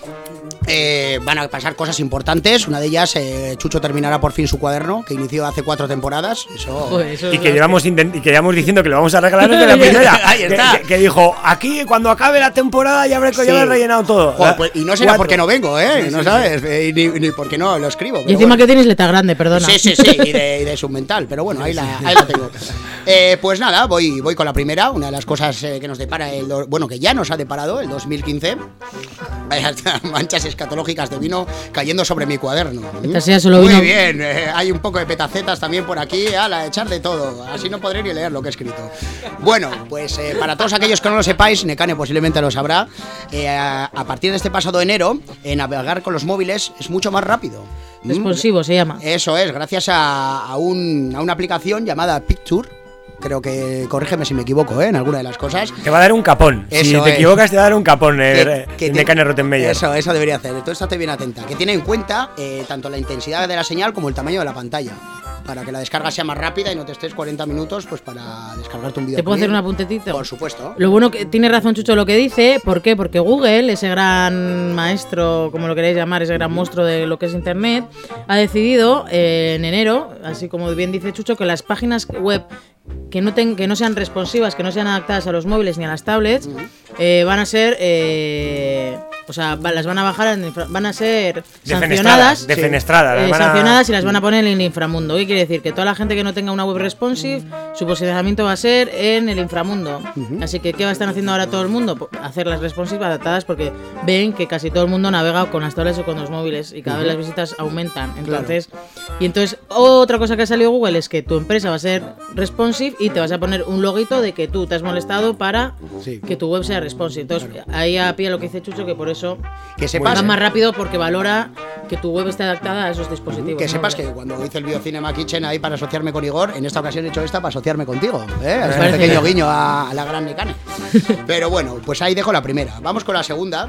Eh, van a pasar cosas importantes. Una de ellas, eh, Chucho terminará por fin su cuaderno, que inició hace cuatro temporadas. Eso, Joder, eso y, que llevamos intent- y que llevamos diciendo que lo vamos a regalar desde la primera. Ahí está. Que, que, que dijo, aquí cuando acabe la temporada ya habré, sí. ya habré rellenado todo. Joder, pues, y no será Cuatro. porque no vengo, ¿eh? Sí, no sí, sabes. Sí. Eh, ni, ni porque no lo escribo. Y encima bueno. que tienes letra grande, perdona. Sí, sí, sí. Y de, y de submental. Pero bueno, ahí la, ahí la tengo. Eh, pues nada, voy, voy con la primera. Una de las cosas eh, que nos depara, el do, bueno, que ya nos ha deparado el dos mil quince. Manchas escatológicas de vino cayendo sobre mi cuaderno. Sea solo Muy vino. bien, eh, hay un poco de petacetas también por aquí, a la echar de todo, así no podré ni leer lo que he escrito. Bueno, pues eh, para todos aquellos que no lo sepáis, Nekane posiblemente lo sabrá, eh, a, a partir de este pasado enero, eh, navegar con los móviles es mucho más rápido. Responsivo se llama. Eso es, gracias a, a, un, a una aplicación llamada Picture. Creo que, corrígeme si me equivoco, ¿eh? En alguna de las cosas. Te va a dar un capón. Eso si te es. equivocas, te va a dar un capón eh, que, que de Nekane Rottenmeier. Eso, eso debería hacer. Entonces, estate bien atenta. Que tiene en cuenta eh, tanto la intensidad de la señal como el tamaño de la pantalla. Para que la descarga sea más rápida y no te estés cuarenta minutos pues para descargarte un vídeo. ¿Te puedo hacer un apuntecito? Por supuesto. Lo bueno que tiene razón Chucho lo que dice. ¿Por qué? Porque Google, ese gran maestro, como lo queréis llamar, ese gran monstruo de lo que es Internet, ha decidido eh, en enero, así como bien dice Chucho, que las páginas web que no, ten, que no sean responsivas, que no sean adaptadas a los móviles ni a las tablets, uh-huh. eh, van a ser... Eh, O sea, las van a bajar, en infra, van a ser sancionadas, defenestradas, sí, eh, van a... sancionadas y las van a poner en el inframundo. ¿Qué quiere decir? Que toda la gente que no tenga una web responsive, su posicionamiento va a ser en el inframundo. Uh-huh. Así que, ¿qué va a estar haciendo ahora todo el mundo? Hacer las responsive adaptadas, porque ven que casi todo el mundo navega con las tablets o con los móviles y cada uh-huh. vez las visitas aumentan. Entonces, claro. Y entonces, otra cosa que ha salido Google es que tu empresa va a ser responsive y te vas a poner un loguito de que tú te has molestado para sí. que tu web sea responsive. Entonces, claro. ahí a pie lo que dice Chucho, que por eso Eso que sepas, va más rápido porque valora que tu web esté adaptada a esos dispositivos. Que sepas que cuando hice el Biocinema Kitchen ahí para asociarme con Igor, en esta ocasión he hecho esta para asociarme contigo, ¿eh? Es un pequeño guiño a, a la gran Nekane. Pero bueno, pues ahí dejo la primera. Vamos con la segunda.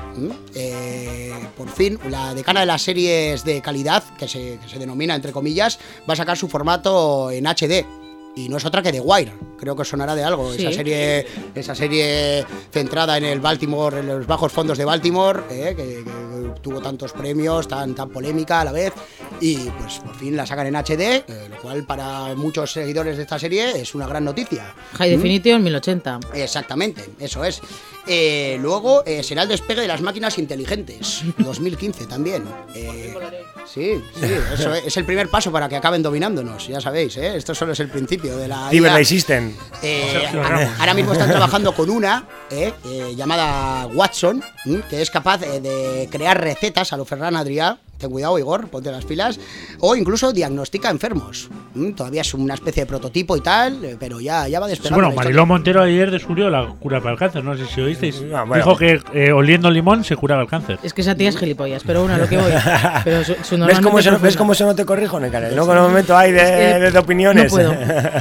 Eh, por fin, la decana de las series de calidad, que se, que se denomina entre comillas, va a sacar su formato en H D. y no es otra que The Wire. Creo que os sonará de algo. Sí. Esa serie esa serie centrada en el Baltimore, en los bajos fondos de Baltimore, eh, que, que tuvo tantos premios, tan, tan polémica a la vez, y pues por fin la sacan en H D, eh, lo cual para muchos seguidores de esta serie es una gran noticia. High Definition mil ochenta. Exactamente, eso es. Eh, luego eh, será el despegue de las máquinas inteligentes, dos mil quince también. Eh, sí, sí, eso es, es el primer paso para que acaben dominándonos, ya sabéis, ¿eh? Esto solo es el principio de la... Cyber System. Eh, ahora, ahora mismo están trabajando con una eh, eh, llamada Watson, ¿m? que es capaz eh, de crear recetas a lo Ferran Adrià. Ten cuidado, Igor, ponte las pilas. O incluso diagnostica enfermos. ¿m? Todavía es una especie de prototipo y tal, eh, pero ya, ya va Sí, despegando. bueno, la historia. Mariló Montero ayer descubrió la cura para el cáncer, no sé si oísteis. Ah, bueno. Dijo que eh, oliendo limón se curaba el cáncer. Es que esa tía es gilipollas, pero bueno, a lo que voy. Pero su, su ¿Ves cómo, eso, normalmente ¿Ves cómo eso no te corrijo, Necarel? ¿No? Con el momento hay de, Es que de, de opiniones. No puedo.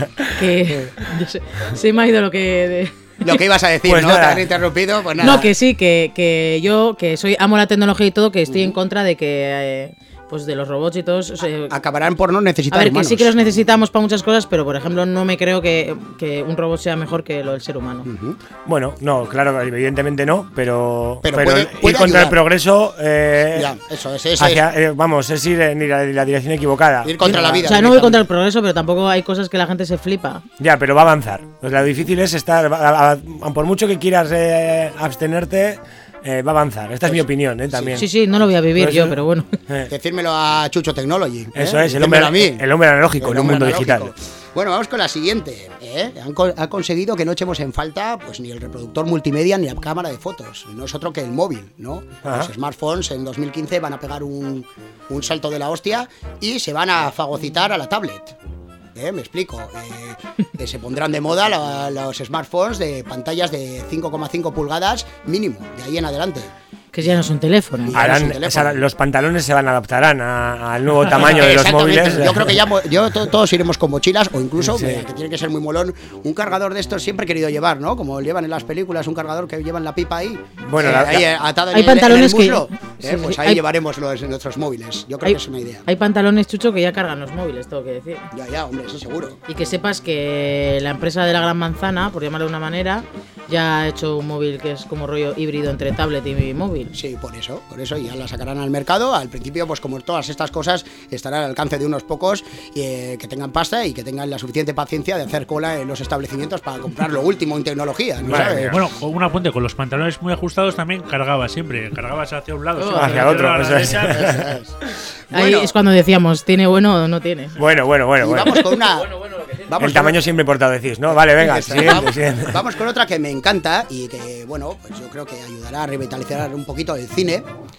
Que yo sé- se me ha ido lo que... de- Lo que ibas a decir, Pues ¿no? nada. Te han interrumpido, pues nada. No, que sí, que, que yo, que soy amo la tecnología y todo, que estoy en contra de que... eh, pues de los robots y todos... o sea, Acabarán por no necesitar a ver, humanos. que sí que los necesitamos para muchas cosas, pero por ejemplo no me creo que, que un robot sea mejor que lo del ser humano. Bueno, no, claro, evidentemente no, pero, Pero puede- ir puede contra el ayudar. progreso, eh, Ya, eso es, eso hacia, eh, vamos, es ir en la, la dirección equivocada. Ir contra la vida. O sea, no voy contra el progreso, pero tampoco hay cosas que la gente se flipa. Ya, pero va a avanzar. Pues lo difícil es estar, a- a- a- por mucho que quieras eh, abstenerte, eh, va a avanzar. Esta es mi opinión, eh, también. Sí, sí, no lo voy a vivir Pues yo, eso- pero bueno. Eh, Decírmelo a Chucho Technology. ¿eh? Eso es, el Decírmelo hombre, a mí. el hombre analógico El en un hombre mundo analógico. digital. Bueno, vamos con la siguiente. ¿eh? Han, co- ha conseguido que no echemos en falta pues ni el reproductor multimedia ni la cámara de fotos. No es otro que el móvil, ¿no? Ajá. Los smartphones en dos mil quince van a pegar un, un salto de la hostia y se van a fagocitar a la tablet. ¿Eh? Me explico. Eh, eh, se pondrán de moda la- los smartphones de pantallas de cinco coma cinco pulgadas mínimo, de ahí en adelante. Que ya no es un teléfono. Ya Harán- es un teléfono. o sea, los pantalones se van a adaptarán a- al nuevo tamaño de los Exactamente. móviles. Yo creo que ya mo- yo to- todos iremos con mochilas o incluso, Sí. eh, que tiene que ser muy molón, un cargador de estos siempre he querido llevar, ¿no? Como llevan en las películas, un cargador que llevan la pipa ahí. Bueno, eh, la- ahí la- eh, atado en Hay el- en el pantalones que- muslo. Eh, sí, pues sí. ahí Hay- llevaremos los en nuestros móviles. Yo creo Hay, que es una idea. hay pantalones, Chucho, que ya cargan los móviles, tengo que decir. Ya, ya, hombre, sí, seguro. Y que sepas que la empresa de la Gran Manzana, por llamarlo de una manera, ya ha hecho un móvil que es como rollo híbrido entre tablet y móvil. Sí, por eso, por eso ya la sacarán al mercado. Al principio, pues como todas estas cosas, estarán al alcance de unos pocos eh, que tengan pasta y que tengan la suficiente paciencia de hacer cola en los establecimientos para comprar lo último en tecnología, ¿no Madre sabes? mía. Bueno, un apunte, con los pantalones muy ajustados también cargaba siempre. Cargabas hacia un lado, Oh, siempre, hacia otro, a la eso es. derecha. Eso es. Ahí Bueno, es cuando decíamos, ¿tiene bueno o no tiene? Bueno, bueno, bueno, y bueno. vamos con una. Vamos El con- tamaño siempre importado, decís, ¿no? Vale, venga, siguiente, vamos, siguiente. vamos con otra que me encanta y que, bueno, pues yo creo que ayudará a revitalizar un poquito el cine,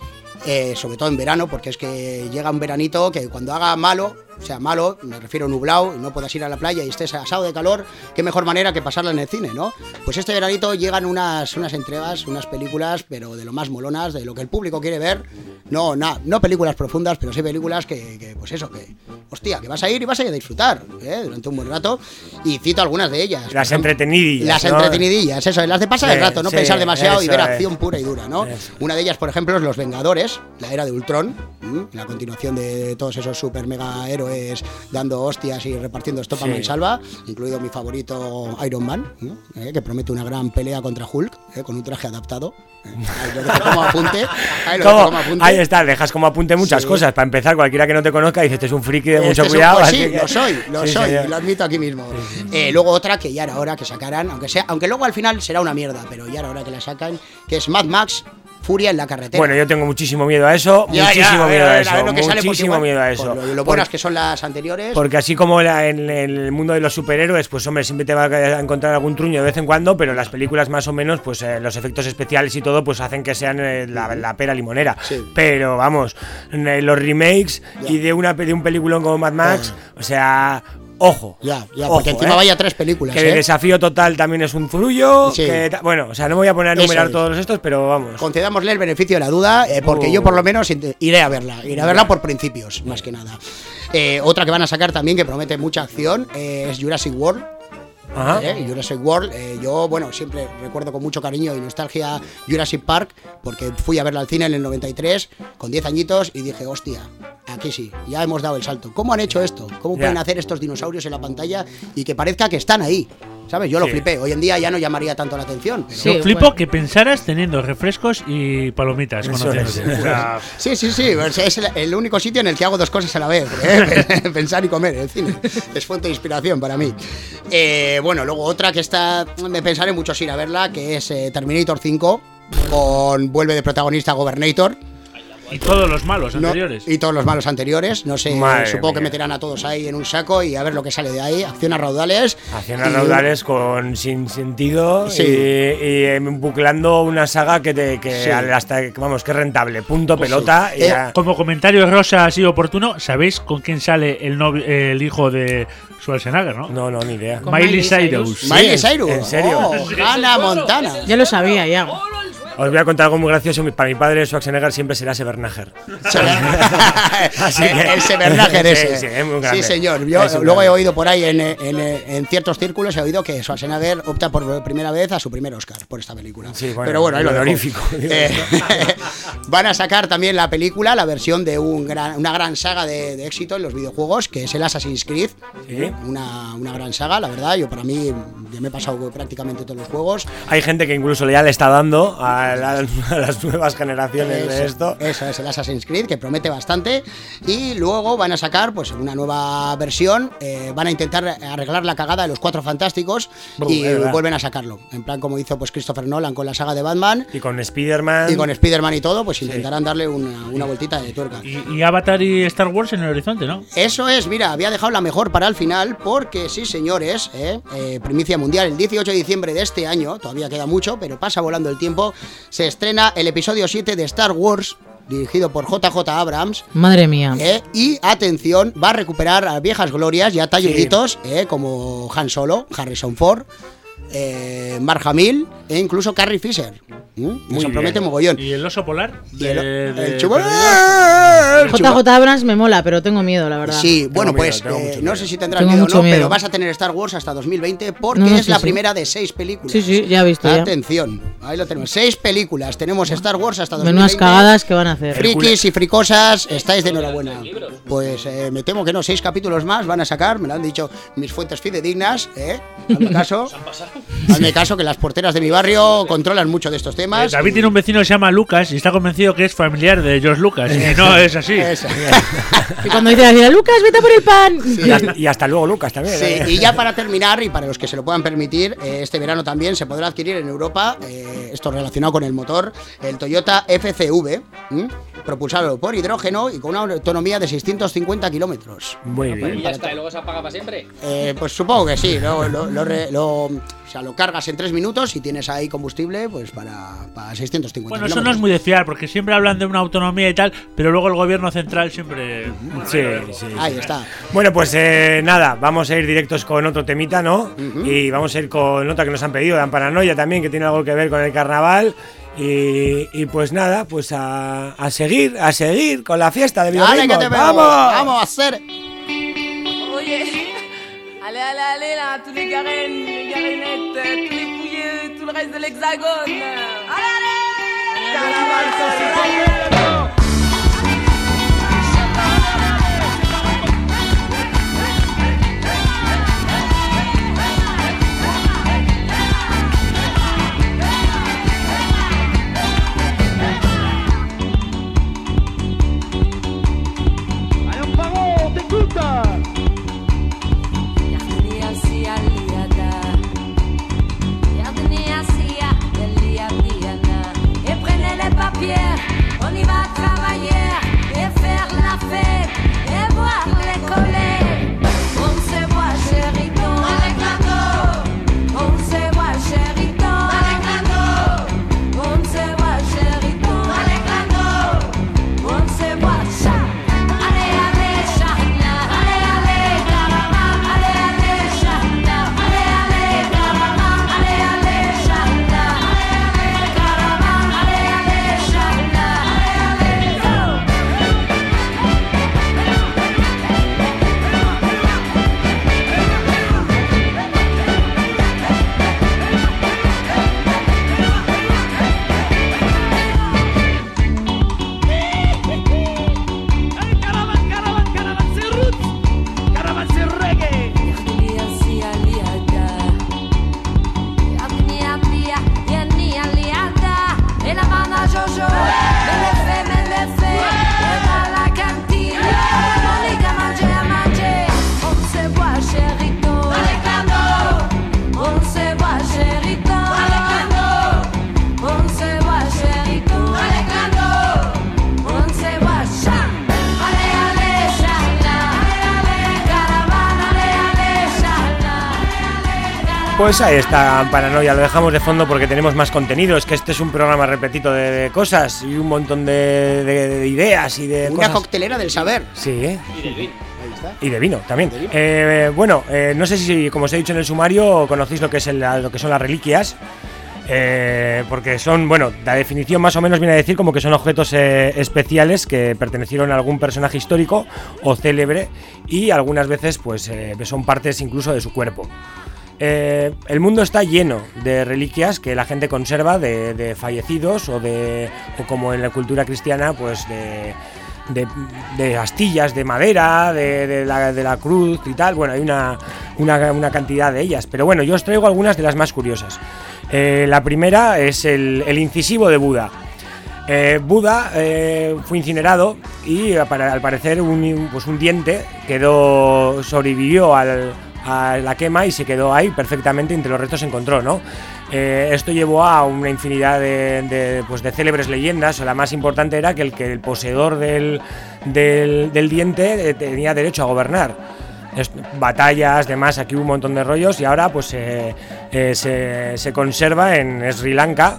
eh, sobre todo en verano, porque es que llega un veranito que cuando haga malo, o sea, malo, me refiero nublado, y no puedas ir a la playa y estés asado de calor, qué mejor manera que pasarla en el cine, ¿no? Pues este veranito llegan unas, unas entregas, unas películas, pero de lo más molonas, de lo que el público quiere ver. No, na- no películas profundas, pero sí películas que, que, pues eso, que, hostia, que vas a ir y vas a ir a disfrutar, ¿eh? Durante un buen rato. Y cito algunas de ellas. Las Por ejemplo, entretenidillas, Las ¿no? entretenidillas, eso, las de pasar el Sí, rato, no sí, pensar demasiado y eso ver es. acción pura y dura, ¿no? Eso. Una de ellas, por ejemplo, es Los Vengadores, la era de Ultron, ¿m? La continuación de todos esos super mega héroes dando hostias y repartiendo estopa Sí. en salva, incluido mi favorito Iron Man, ¿no? Eh, que promete una gran pelea contra Hulk, eh, con un traje adaptado. Eh, ahí lo dejo como apunte. Ahí lo dejo ¿Cómo? como apunte. Ahí está, dejas como apunte muchas Sí. cosas. Para empezar, cualquiera que no te conozca dice, este es un friki de mucho Este es un- cuidado. pues así sí, que- lo soy, lo Sí, soy, señor. lo admito aquí mismo. Eh, luego otra que ya era hora que sacaran, aunque sea, aunque luego al final será una mierda, pero ya era hora que la sacan, que es Mad Max, Furia en la carretera. Bueno, yo tengo muchísimo miedo a eso. Ya, muchísimo ya, a ver, miedo a a ver, eso. a ver lo que sale, porque muchísimo igual, miedo a por eso. Lo, lo Por- buenas que son las anteriores. Porque así como la- en, en el mundo de los superhéroes, pues hombre, siempre te va a encontrar algún truño de vez en cuando, pero las películas más o menos, pues eh, los efectos especiales y todo, pues hacen que sean eh, la, la pera limonera. Sí. Pero vamos, eh, los remakes Ya. y de una de un peliculón como Mad Max, o sea, ojo. Ya, ya, ojo, porque encima eh. vaya tres películas, Que ¿eh? el desafío total también es un zurullo. Sí. que ta- bueno, o sea, no me voy a poner a Eso enumerar es. todos los estos, pero vamos. Concedámosle el beneficio de la duda, eh, porque Oh. yo por lo menos int- iré a verla. Iré a verla por principios, más que nada. Eh, otra que van a sacar también, que promete mucha acción, eh, es Jurassic World. ¿eh? Jurassic World. Eh, yo, bueno, siempre recuerdo con mucho cariño y nostalgia Jurassic Park, porque fui a verla al cine en el noventa y tres, con diez añitos, y dije, hostia, aquí sí, ya hemos dado el salto. ¿Cómo han hecho esto? ¿Cómo pueden yeah. hacer estos dinosaurios en la pantalla y que parezca que están ahí? ¿Sabes? Yo lo sí. flipé. Hoy en día ya no llamaría tanto la atención. Pero... Sí, yo flipo bueno. que pensaras teniendo refrescos y palomitas. Es, o sea... Sí, sí, sí. Es el, el único sitio en el que hago dos cosas a la vez. ¿eh? Pensar y comer, el cine. Es fuente de inspiración para mí. Eh, bueno, luego otra que está... Me pensaré mucho ir a verla, que es eh, Terminator cinco, con vuelve de protagonista Gobernator. Y todos los malos anteriores. No, y todos los malos anteriores. No sé, Madre supongo mía. que meterán a todos ahí en un saco y a ver lo que sale de ahí. Acción a raudales. Acción a raudales con sin sentido sí. y, y buclando una saga que te que sí. hasta vamos, que rentable. Punto pues pelota. Sí. Y eh, ya... Como comentario rosa así oportuno, ¿sabéis con quién sale el, novio, el hijo de Schwarzenegger, no? No, no, ni idea. Miley Cyrus. Sí, Miley Cyrus. ¿En serio? Oh, Hannah Montana. Ya lo sabía, ya. Os voy a contar algo muy gracioso. Para mi padre, Schwarzenegger siempre será Sebernager. Así que el Sebernager ese. Sí, sí, es muy grande. Sí, señor. Yo luego he oído por ahí en, en, en ciertos círculos, he oído que Schwarzenegger opta por primera vez a su primer Oscar por esta película. Sí, bueno, pero bueno, ahí lo honorífico. Eh, van a sacar también la película, la versión de un gran, una gran saga de, de éxito en los videojuegos, que es el Assassin's Creed. ¿Sí? Una, una gran saga, la verdad. Yo para mí ya me he pasado prácticamente todos los juegos. Hay gente que incluso ya le está dando a A las, a las nuevas generaciones eso, de esto. Eso es el Assassin's Creed, que promete bastante. Y luego van a sacar pues una nueva versión. Eh, van a intentar arreglar la cagada de los Cuatro Fantásticos uh, y verdad. vuelven a sacarlo. En plan como hizo pues Christopher Nolan con la saga de Batman. Y con Spider-Man. Y con Spider-Man y todo, pues intentarán sí. darle una, una vueltita de tuerca. Y, y Avatar y Star Wars en el horizonte, ¿no? Eso es, mira, había dejado la mejor para el final, porque sí, señores, eh, eh, primicia mundial, el dieciocho de diciembre de este año, todavía queda mucho, pero pasa volando el tiempo, se estrena el episodio siete de Star Wars, dirigido por J J Abrams. Madre mía. Eh, y, atención, va a recuperar a viejas glorias, ya talluditos, sí. eh, como Han Solo, Harrison Ford, eh, Mark Hamill e incluso Carrie Fisher. ¿Mm? Eso promete mogollón. ¿Y el oso polar? Y el, de, el, de, chubo, de el J J Abrams me mola, pero tengo miedo, la verdad. Sí, tengo bueno, miedo, pues tengo eh, mucho no miedo. sé si tendrás tengo miedo o no, miedo. pero vas a tener Star Wars hasta dos mil veinte porque no, no, es sí, la sí. primera de seis películas. Sí, sí, ya he visto. Atención, ya. Ahí lo tenemos. Seis películas. Tenemos Star Wars hasta dos mil veinte. Menudas cagadas que van a hacer. Frikis y fricosas, estáis de enhorabuena. Pues eh, me temo que no, seis capítulos más van a sacar, me lo han dicho mis fuentes fidedignas, ¿eh? Hazme caso. Hazme caso que las porteras de mi barrio controlan mucho de estos temas. Eh, David tiene un vecino que se llama Lucas y está convencido que es familiar de George Lucas. Y no es así. Eso. Y cuando dice así, Lucas, vete a por el pan. Sí. Y, hasta, y hasta luego Lucas también. Sí, ¿eh? y ya para terminar, y para los que se lo puedan permitir, eh, este verano también se podrá adquirir en Europa, eh, esto relacionado con el motor, el Toyota F C V, ¿m? propulsado por hidrógeno y con una autonomía de seiscientos cincuenta kilómetros. Muy bien. Y ya está, y luego se apaga para siempre. Eh, pues supongo que sí, lo, lo, lo, lo, o sea, lo cargas en tres minutos y tienes ahí combustible pues para, para seiscientos cincuenta Bueno, eso kilómetros. no es muy de fiar, porque siempre hablan de una autonomía y tal, pero luego el gobierno central siempre... Sí, sí, Ahí sí. está. Bueno, pues eh, nada, vamos a ir directos con otro temita, ¿no? Uh-huh. Y vamos a ir con otra que nos han pedido, de Amparanoia también, que tiene algo que ver con el carnaval. Y, y pues nada, pues a, a seguir, a seguir con la fiesta de Dale, Biorritmos. que te veo. ¡Vamos! Vamos a hacer. Oye, allez, allez, allez là, tous les garènes, les garénettes, tous les pouilleux, tout le reste de l'hexagone. Allez, allez! Carnaval social. On y va. Pues ahí está Paranoia, lo dejamos de fondo porque tenemos más contenido. Es que este es un programa repetito de, de cosas y un montón de, de, de ideas y de Una cosas. coctelera del saber. Sí, ¿eh? Y del vino. Ahí está. Y de vino también. De vino. Eh, bueno, eh, no sé si, como os he dicho en el sumario, conocéis lo que es el- lo que son las reliquias. Eh, porque son, bueno, la definición más o menos viene a decir como que son objetos eh, especiales que pertenecieron a algún personaje histórico o célebre y algunas veces pues eh, son partes incluso de su cuerpo. Eh, el mundo está lleno de reliquias que la gente conserva de, de fallecidos o de o como en la cultura cristiana pues de de, de astillas de madera, de, de, la, de la cruz y tal. Bueno, hay una, una, una cantidad de ellas, pero bueno, yo os traigo algunas de las más curiosas. Eh, la primera es el, el incisivo de Buda. Eh, Buda eh, fue incinerado y para, al parecer un, pues un diente quedó sobrevivió al, a la quema y se quedó ahí perfectamente, entre los restos se encontró, ¿no? Eh, esto llevó a una infinidad de, de, pues de célebres leyendas. La más importante era que el, que el poseedor del, del, del diente eh, tenía derecho a gobernar. Est- batallas, demás, aquí hubo un montón de rollos y ahora pues eh, eh, se, se conserva en Sri Lanka.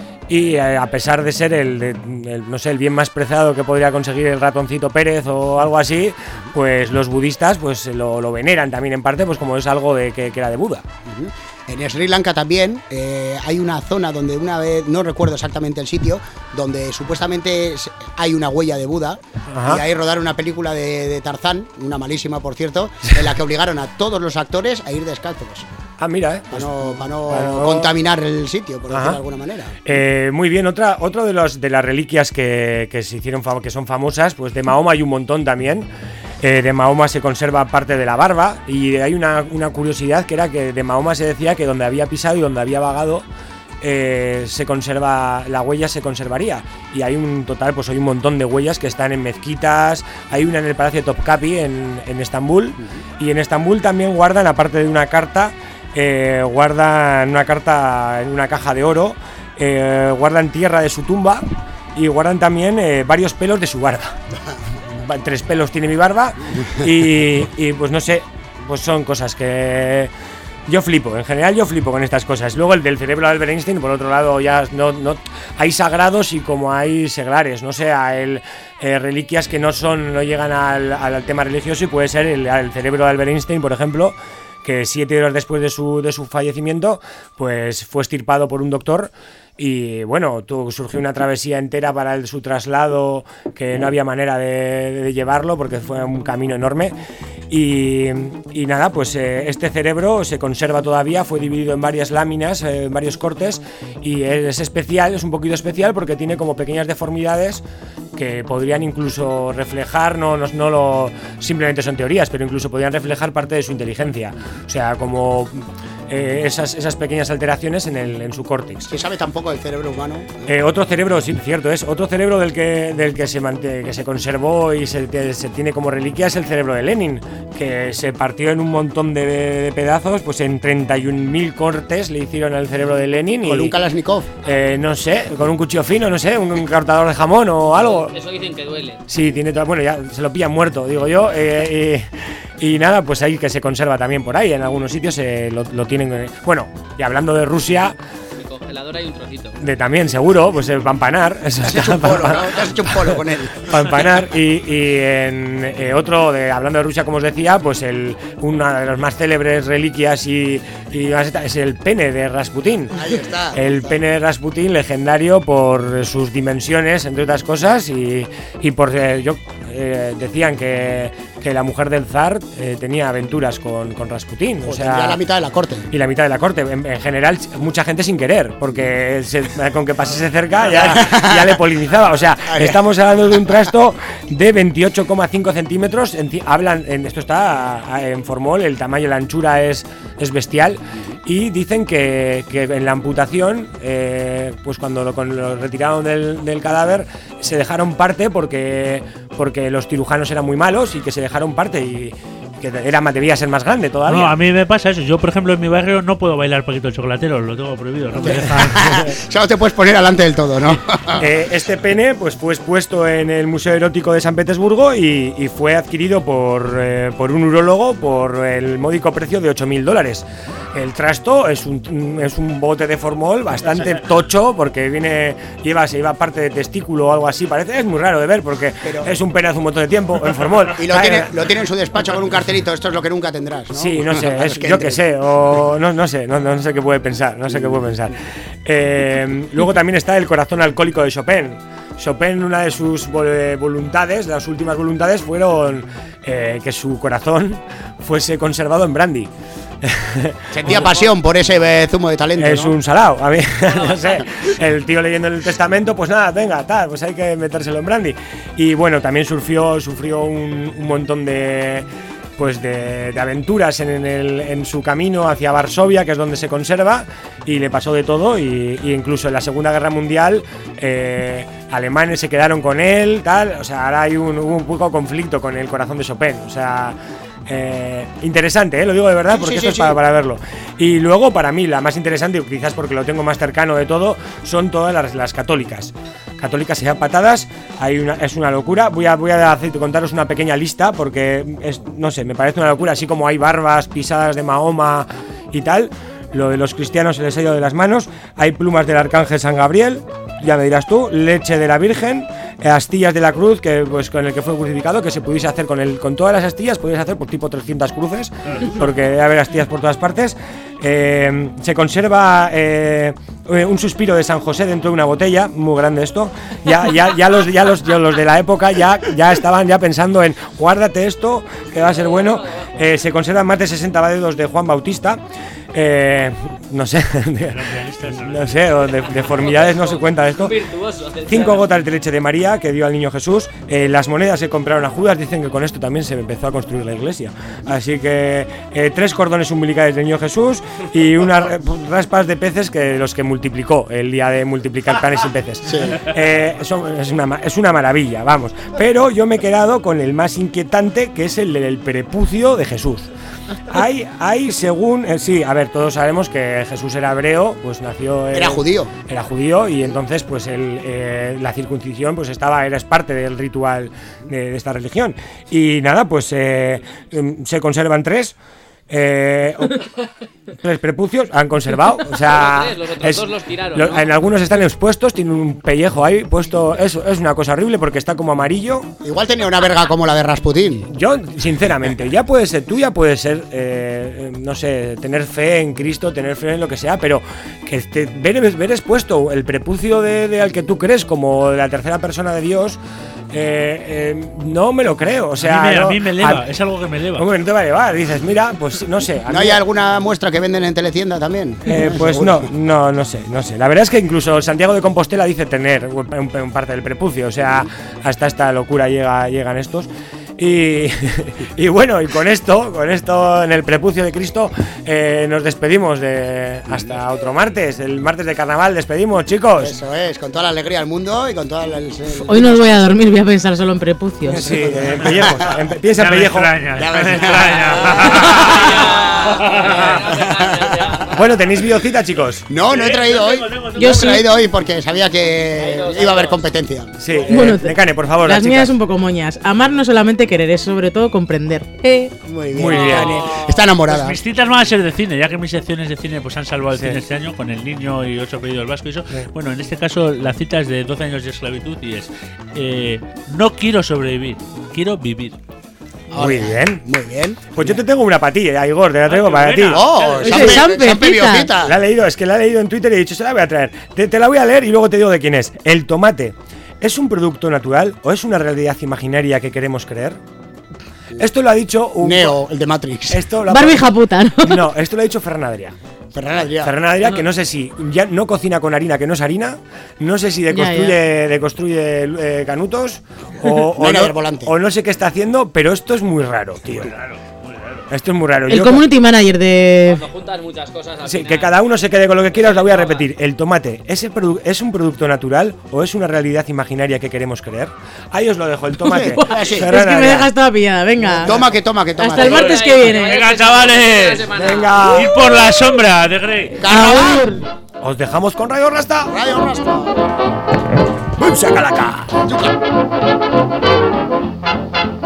Y eh, a pesar de ser el, de- el, no sé, el bien más preciado que podría conseguir el ratoncito Pérez o algo así, pues los budistas pues lo, lo veneran también en parte, pues como es algo de que, que era de Buda. Ujú. En Sri Lanka también eh, hay una zona donde una vez, no recuerdo exactamente el sitio, donde supuestamente se- hay una huella de Buda. Ajá. Y ahí rodaron una película de, de Tarzán, una malísima por cierto, en la que obligaron a todos los actores a ir descalzos. Ah, mira, eh. Para no, para no para no- contaminar el sitio, por Ajá. decirlo de alguna manera. Eh, muy bien, otra, otro de los de las reliquias que, que se hicieron fam- que son famosas, pues de Mahoma hay un montón también. Eh, de Mahoma se conserva parte de la barba y hay una, una curiosidad que era que de Mahoma se decía que donde había pisado y donde había vagado eh, se conserva, la huella se conservaría. Y hay un total, pues hay un montón de huellas que están en mezquitas. Hay una en el Palacio de Topkapi en, en Estambul. Y en Estambul también guardan, aparte de una carta, eh, guardan una carta en una caja de oro, eh, guardan tierra de su tumba y guardan también eh, varios pelos de su barba. Va- Tres pelos tiene mi barba y, y pues no sé, pues son cosas que yo flipo, en general yo flipo con estas cosas. Luego el del cerebro de Albert Einstein, por otro lado, ya no, no hay sagrados y como hay seglares, no sé, a el, eh, reliquias que no son, no llegan al, al tema religioso y puede ser el, el cerebro de Albert Einstein, por ejemplo, que siete horas después de su, de su fallecimiento, pues fue extirpado por un doctor. Y bueno, tuvo, surgió una travesía entera para el, su traslado, que no había manera de, de llevarlo porque fue un camino enorme. Y, y nada, pues eh, este cerebro se conserva todavía, fue dividido en varias láminas, eh, en varios cortes, y es especial, es un poquito especial porque tiene como pequeñas deformidades que podrían incluso reflejar, no, no, no lo, simplemente son teorías, pero incluso podrían reflejar parte de su inteligencia. O sea, como eh, esas, esas pequeñas alteraciones en, el, en su córtex. Se sabe tampoco del cerebro humano. Eh, otro cerebro, sí, cierto es, otro cerebro del que, del que, se, mante- que se conservó y se, que se tiene como reliquia es el cerebro de Lenin, que se partió en un montón de, de pedazos, pues en treinta y un mil cortes le hicieron al cerebro de Lenin. Con y, un Kalashnikov. eh, no sé, con un cuchillo fino, no sé, un, un cortador de jamón o algo. Eso dicen que duele. Sí, tiene todo, bueno, ya se lo pillan muerto, digo yo. eh, y, y nada, pues ahí que se conserva también por ahí, en algunos sitios eh, lo, lo tienen. eh, Bueno, y hablando de Rusia, En el congelador hay un trocito. de también seguro, pues el pampanar. Eso Te has está, hecho un polo, pa- ¿no? Te has hecho un polo con él. Pampanar y, y en eh, otro, de, hablando de Rusia, como os decía, pues el, una de las más célebres reliquias y, y más- es el pene de Rasputín. Ahí está. El pene de Rasputín, legendario por sus dimensiones, entre otras cosas, y, y por eh, yo eh, decían que, que la mujer del zar eh, tenía aventuras con, con Rasputín. O O tendría sea, la mitad de la corte. y la mitad de la corte. En, en general, mucha gente sin querer, porque se- con que pasase cerca ya, ya le polinizaba. O sea, estamos hablando de un trasto de veintiocho coma cinco centímetros. Enti- hablan, en, esto está a- en formol, el tamaño, la anchura es, es bestial. Y dicen que, que en la amputación, eh, pues cuando lo, con- lo retiraron del, del cadáver, se dejaron parte porque, porque los cirujanos eran muy malos y que se dejaron parte. Y que era, debía ser más grande todavía. No, a mí me pasa eso. Yo, por ejemplo, en mi barrio no puedo bailar Paquito el Chocolatero, lo tengo prohibido. No me dejan. Solo te puedes poner delante del todo, ¿no? eh, este pene pues fue expuesto en el Museo Erótico de San Petersburgo y, y fue adquirido por, eh, por un urólogo por el módico precio de ocho mil dólares. El trasto es un, es un bote de formol bastante tocho porque viene lleva se lleva parte de testículo o algo así. Parece es muy raro de ver porque Pero, es un pene hace un montón de tiempo en formol. Y lo tiene, lo tiene en su despacho con un cartelito. Esto es lo que nunca tendrás, ¿no? Sí, no sé, es, que yo qué entre. sé, o no, no sé, no, no sé qué puede pensar, no sé qué puede pensar. Eh, luego también está el corazón alcohólico de Chopin. Chopin, una de sus voluntades, de las últimas voluntades, fueron eh, que su corazón fuese conservado en brandy. Sentía pasión por ese eh, zumo de talento. Es ¿no? un salado, a mí, no sé. El tío leyendo el testamento, pues nada, venga, tal, pues hay que metérselo en brandy. Y bueno, también sufrió, sufrió un, un montón de. Pues de, de aventuras en, en, el, en su camino hacia Varsovia, que es donde se conserva, y le pasó de todo, y, y incluso en la Segunda Guerra Mundial eh, alemanes se quedaron con él, tal, o sea, ahora hay un, hubo un poco conflicto con el corazón de Chopin, o sea, eh, interesante, ¿eh? Lo digo de verdad porque Sí, sí, esto sí, es para, sí. para verlo. Y luego, para mí, la más interesante, quizás porque lo tengo más cercano de todo, son todas las, las católicas. Católicas se dan patadas, hay una, es una locura. Voy a, voy a hacer, contaros una pequeña lista porque, es, no sé, me parece una locura. Así como hay barbas, pisadas de Mahoma y tal, lo de los cristianos se les ha ido de las manos. Hay plumas del arcángel San Gabriel, ya me dirás tú, leche de la Virgen, astillas de la cruz, que pues con el que fue crucificado, que se pudiese hacer con el, con todas las astillas, podías hacer por tipo trescientas cruces, porque debe haber astillas por todas partes. Eh, se conserva eh, un suspiro de San José dentro de una botella, muy grande esto. Ya, ya, ya, los, ya, los, ya los de la época ya, ya estaban ya pensando en guárdate esto, que va a ser bueno. Eh, se conservan más de sesenta dedos de Juan Bautista. Eh, no sé, de, no sé, o de deformidades no se cuenta de esto. Cinco gotas de leche de María que dio al niño Jesús. Eh, las monedas se compraron a Judas. Dicen que con esto también se empezó a construir la iglesia. Así que eh, tres cordones umbilicales del niño Jesús y unas raspas de peces que los que multiplicó el día de multiplicar panes y peces. Sí. Eh, son, es, una, es una maravilla, vamos. Pero yo me he quedado con el más inquietante, que es el del prepucio de Jesús. Hay, hay según, eh, sí, a ver, todos sabemos que Jesús era hebreo, pues nació... Eh, Era judío. Era judío y entonces pues el, eh, la circuncisión pues estaba, era parte del ritual de, de esta religión. Y nada, pues eh, se conservan tres. Eh, tres prepucios han conservado, o sea, Los tres, los otros es- dos los tiraron, lo- ¿no? en algunos están expuestos, tienen un pellejo ahí puesto, eso es una cosa horrible porque está como amarillo. Igual tenía una verga como la de Rasputín. Yo, sinceramente, ya puede ser, tú ya puedes ser, eh, eh, no sé, tener fe en Cristo, tener fe en lo que sea, pero que te, ver, ver expuesto el prepucio de, de al que tú crees como la tercera persona de Dios, eh, eh, no me lo creo, o sea, a, mí me, no- a mí me eleva, a- es algo que me eleva. Hombre, no te va a llevar, dices, mira, pues no sé. a ¿No mí- hay alguna muestra que venden en teletienda también? eh, pues Seguro. no, no, no sé, no sé. La verdad es que incluso Santiago de Compostela dice tener un, un parte del prepucio, o sea, hasta esta locura llega, llegan estos. Y, y bueno, y con esto, con esto en el prepucio de Cristo, eh, nos despedimos de hasta otro martes, el martes de carnaval, despedimos, chicos. Eso es, con toda la alegría del mundo y con toda la... el- Hoy no voy a dormir, voy a pensar solo en prepucios. Sí, eh, en pellejos, en pe- piensa en Ya me pellejo. extraña, Ya ya me me extraña. Bueno, ¿tenéis videocita, chicos? No, no he traído hoy. tengo, tengo. No Yo he sí. traído hoy porque sabía que iba a haber competencia. Sí, eh, Bueno, Decane, por favor, las las mías chicas. un poco moñas. Amar no solamente querer, es sobre todo comprender. Eh. Muy bien. Muy bien. Está enamorada. Mis citas van a ser de cine, ya que mis secciones de cine pues han salvado el Sí. cine este año con El Niño y Ocho Apellidos Vasco y eso. Bueno, en este caso la cita es de doce años de esclavitud y es eh, no quiero sobrevivir, quiero vivir. Muy bien. Muy bien. Pues yo te tengo una para ti, eh, Igor, te la traigo qué para ti. buena. Oh, Ese Sampe, Sampe, Sampe cita. Biocita. La he leído, es que la he leído en Twitter y he dicho, se la voy a traer. Te, te la voy a leer y luego te digo de quién es. El tomate, ¿es un producto natural o es una realidad imaginaria que queremos creer? Esto lo ha dicho un... Neo, el de Matrix. Esto lo ha- Barbie hija puta, ¿no? No, esto lo ha dicho Ferran Adrià. Ferran Adrià. Ferran Adrià, que no sé si ya no cocina con harina, que no es harina, no sé si deconstruye, Ya, deconstruye eh, canutos o, No o, era no, del volante. o no sé qué está haciendo, pero esto es muy raro, tío. Esto es muy raro. El Yo- community manager de... Cuando juntas muchas cosas al Sí, final- que cada uno se quede con lo que quiera, os la voy a repetir. El tomate, ¿es, el produ- ¿es un producto natural o es una realidad imaginaria que queremos creer? Ahí os lo dejo, el tomate. Sí. Es Ferran que me Adrià. dejas toda pillada, venga. Toma que toma que toma. Hasta el martes que viene. Venga, chavales. Venga, Ir por la sombra de Grey. Carnaval. os dejamos con Rayo Rasta. Radio Rasta. ¡Bum, sacalaca! Yuca.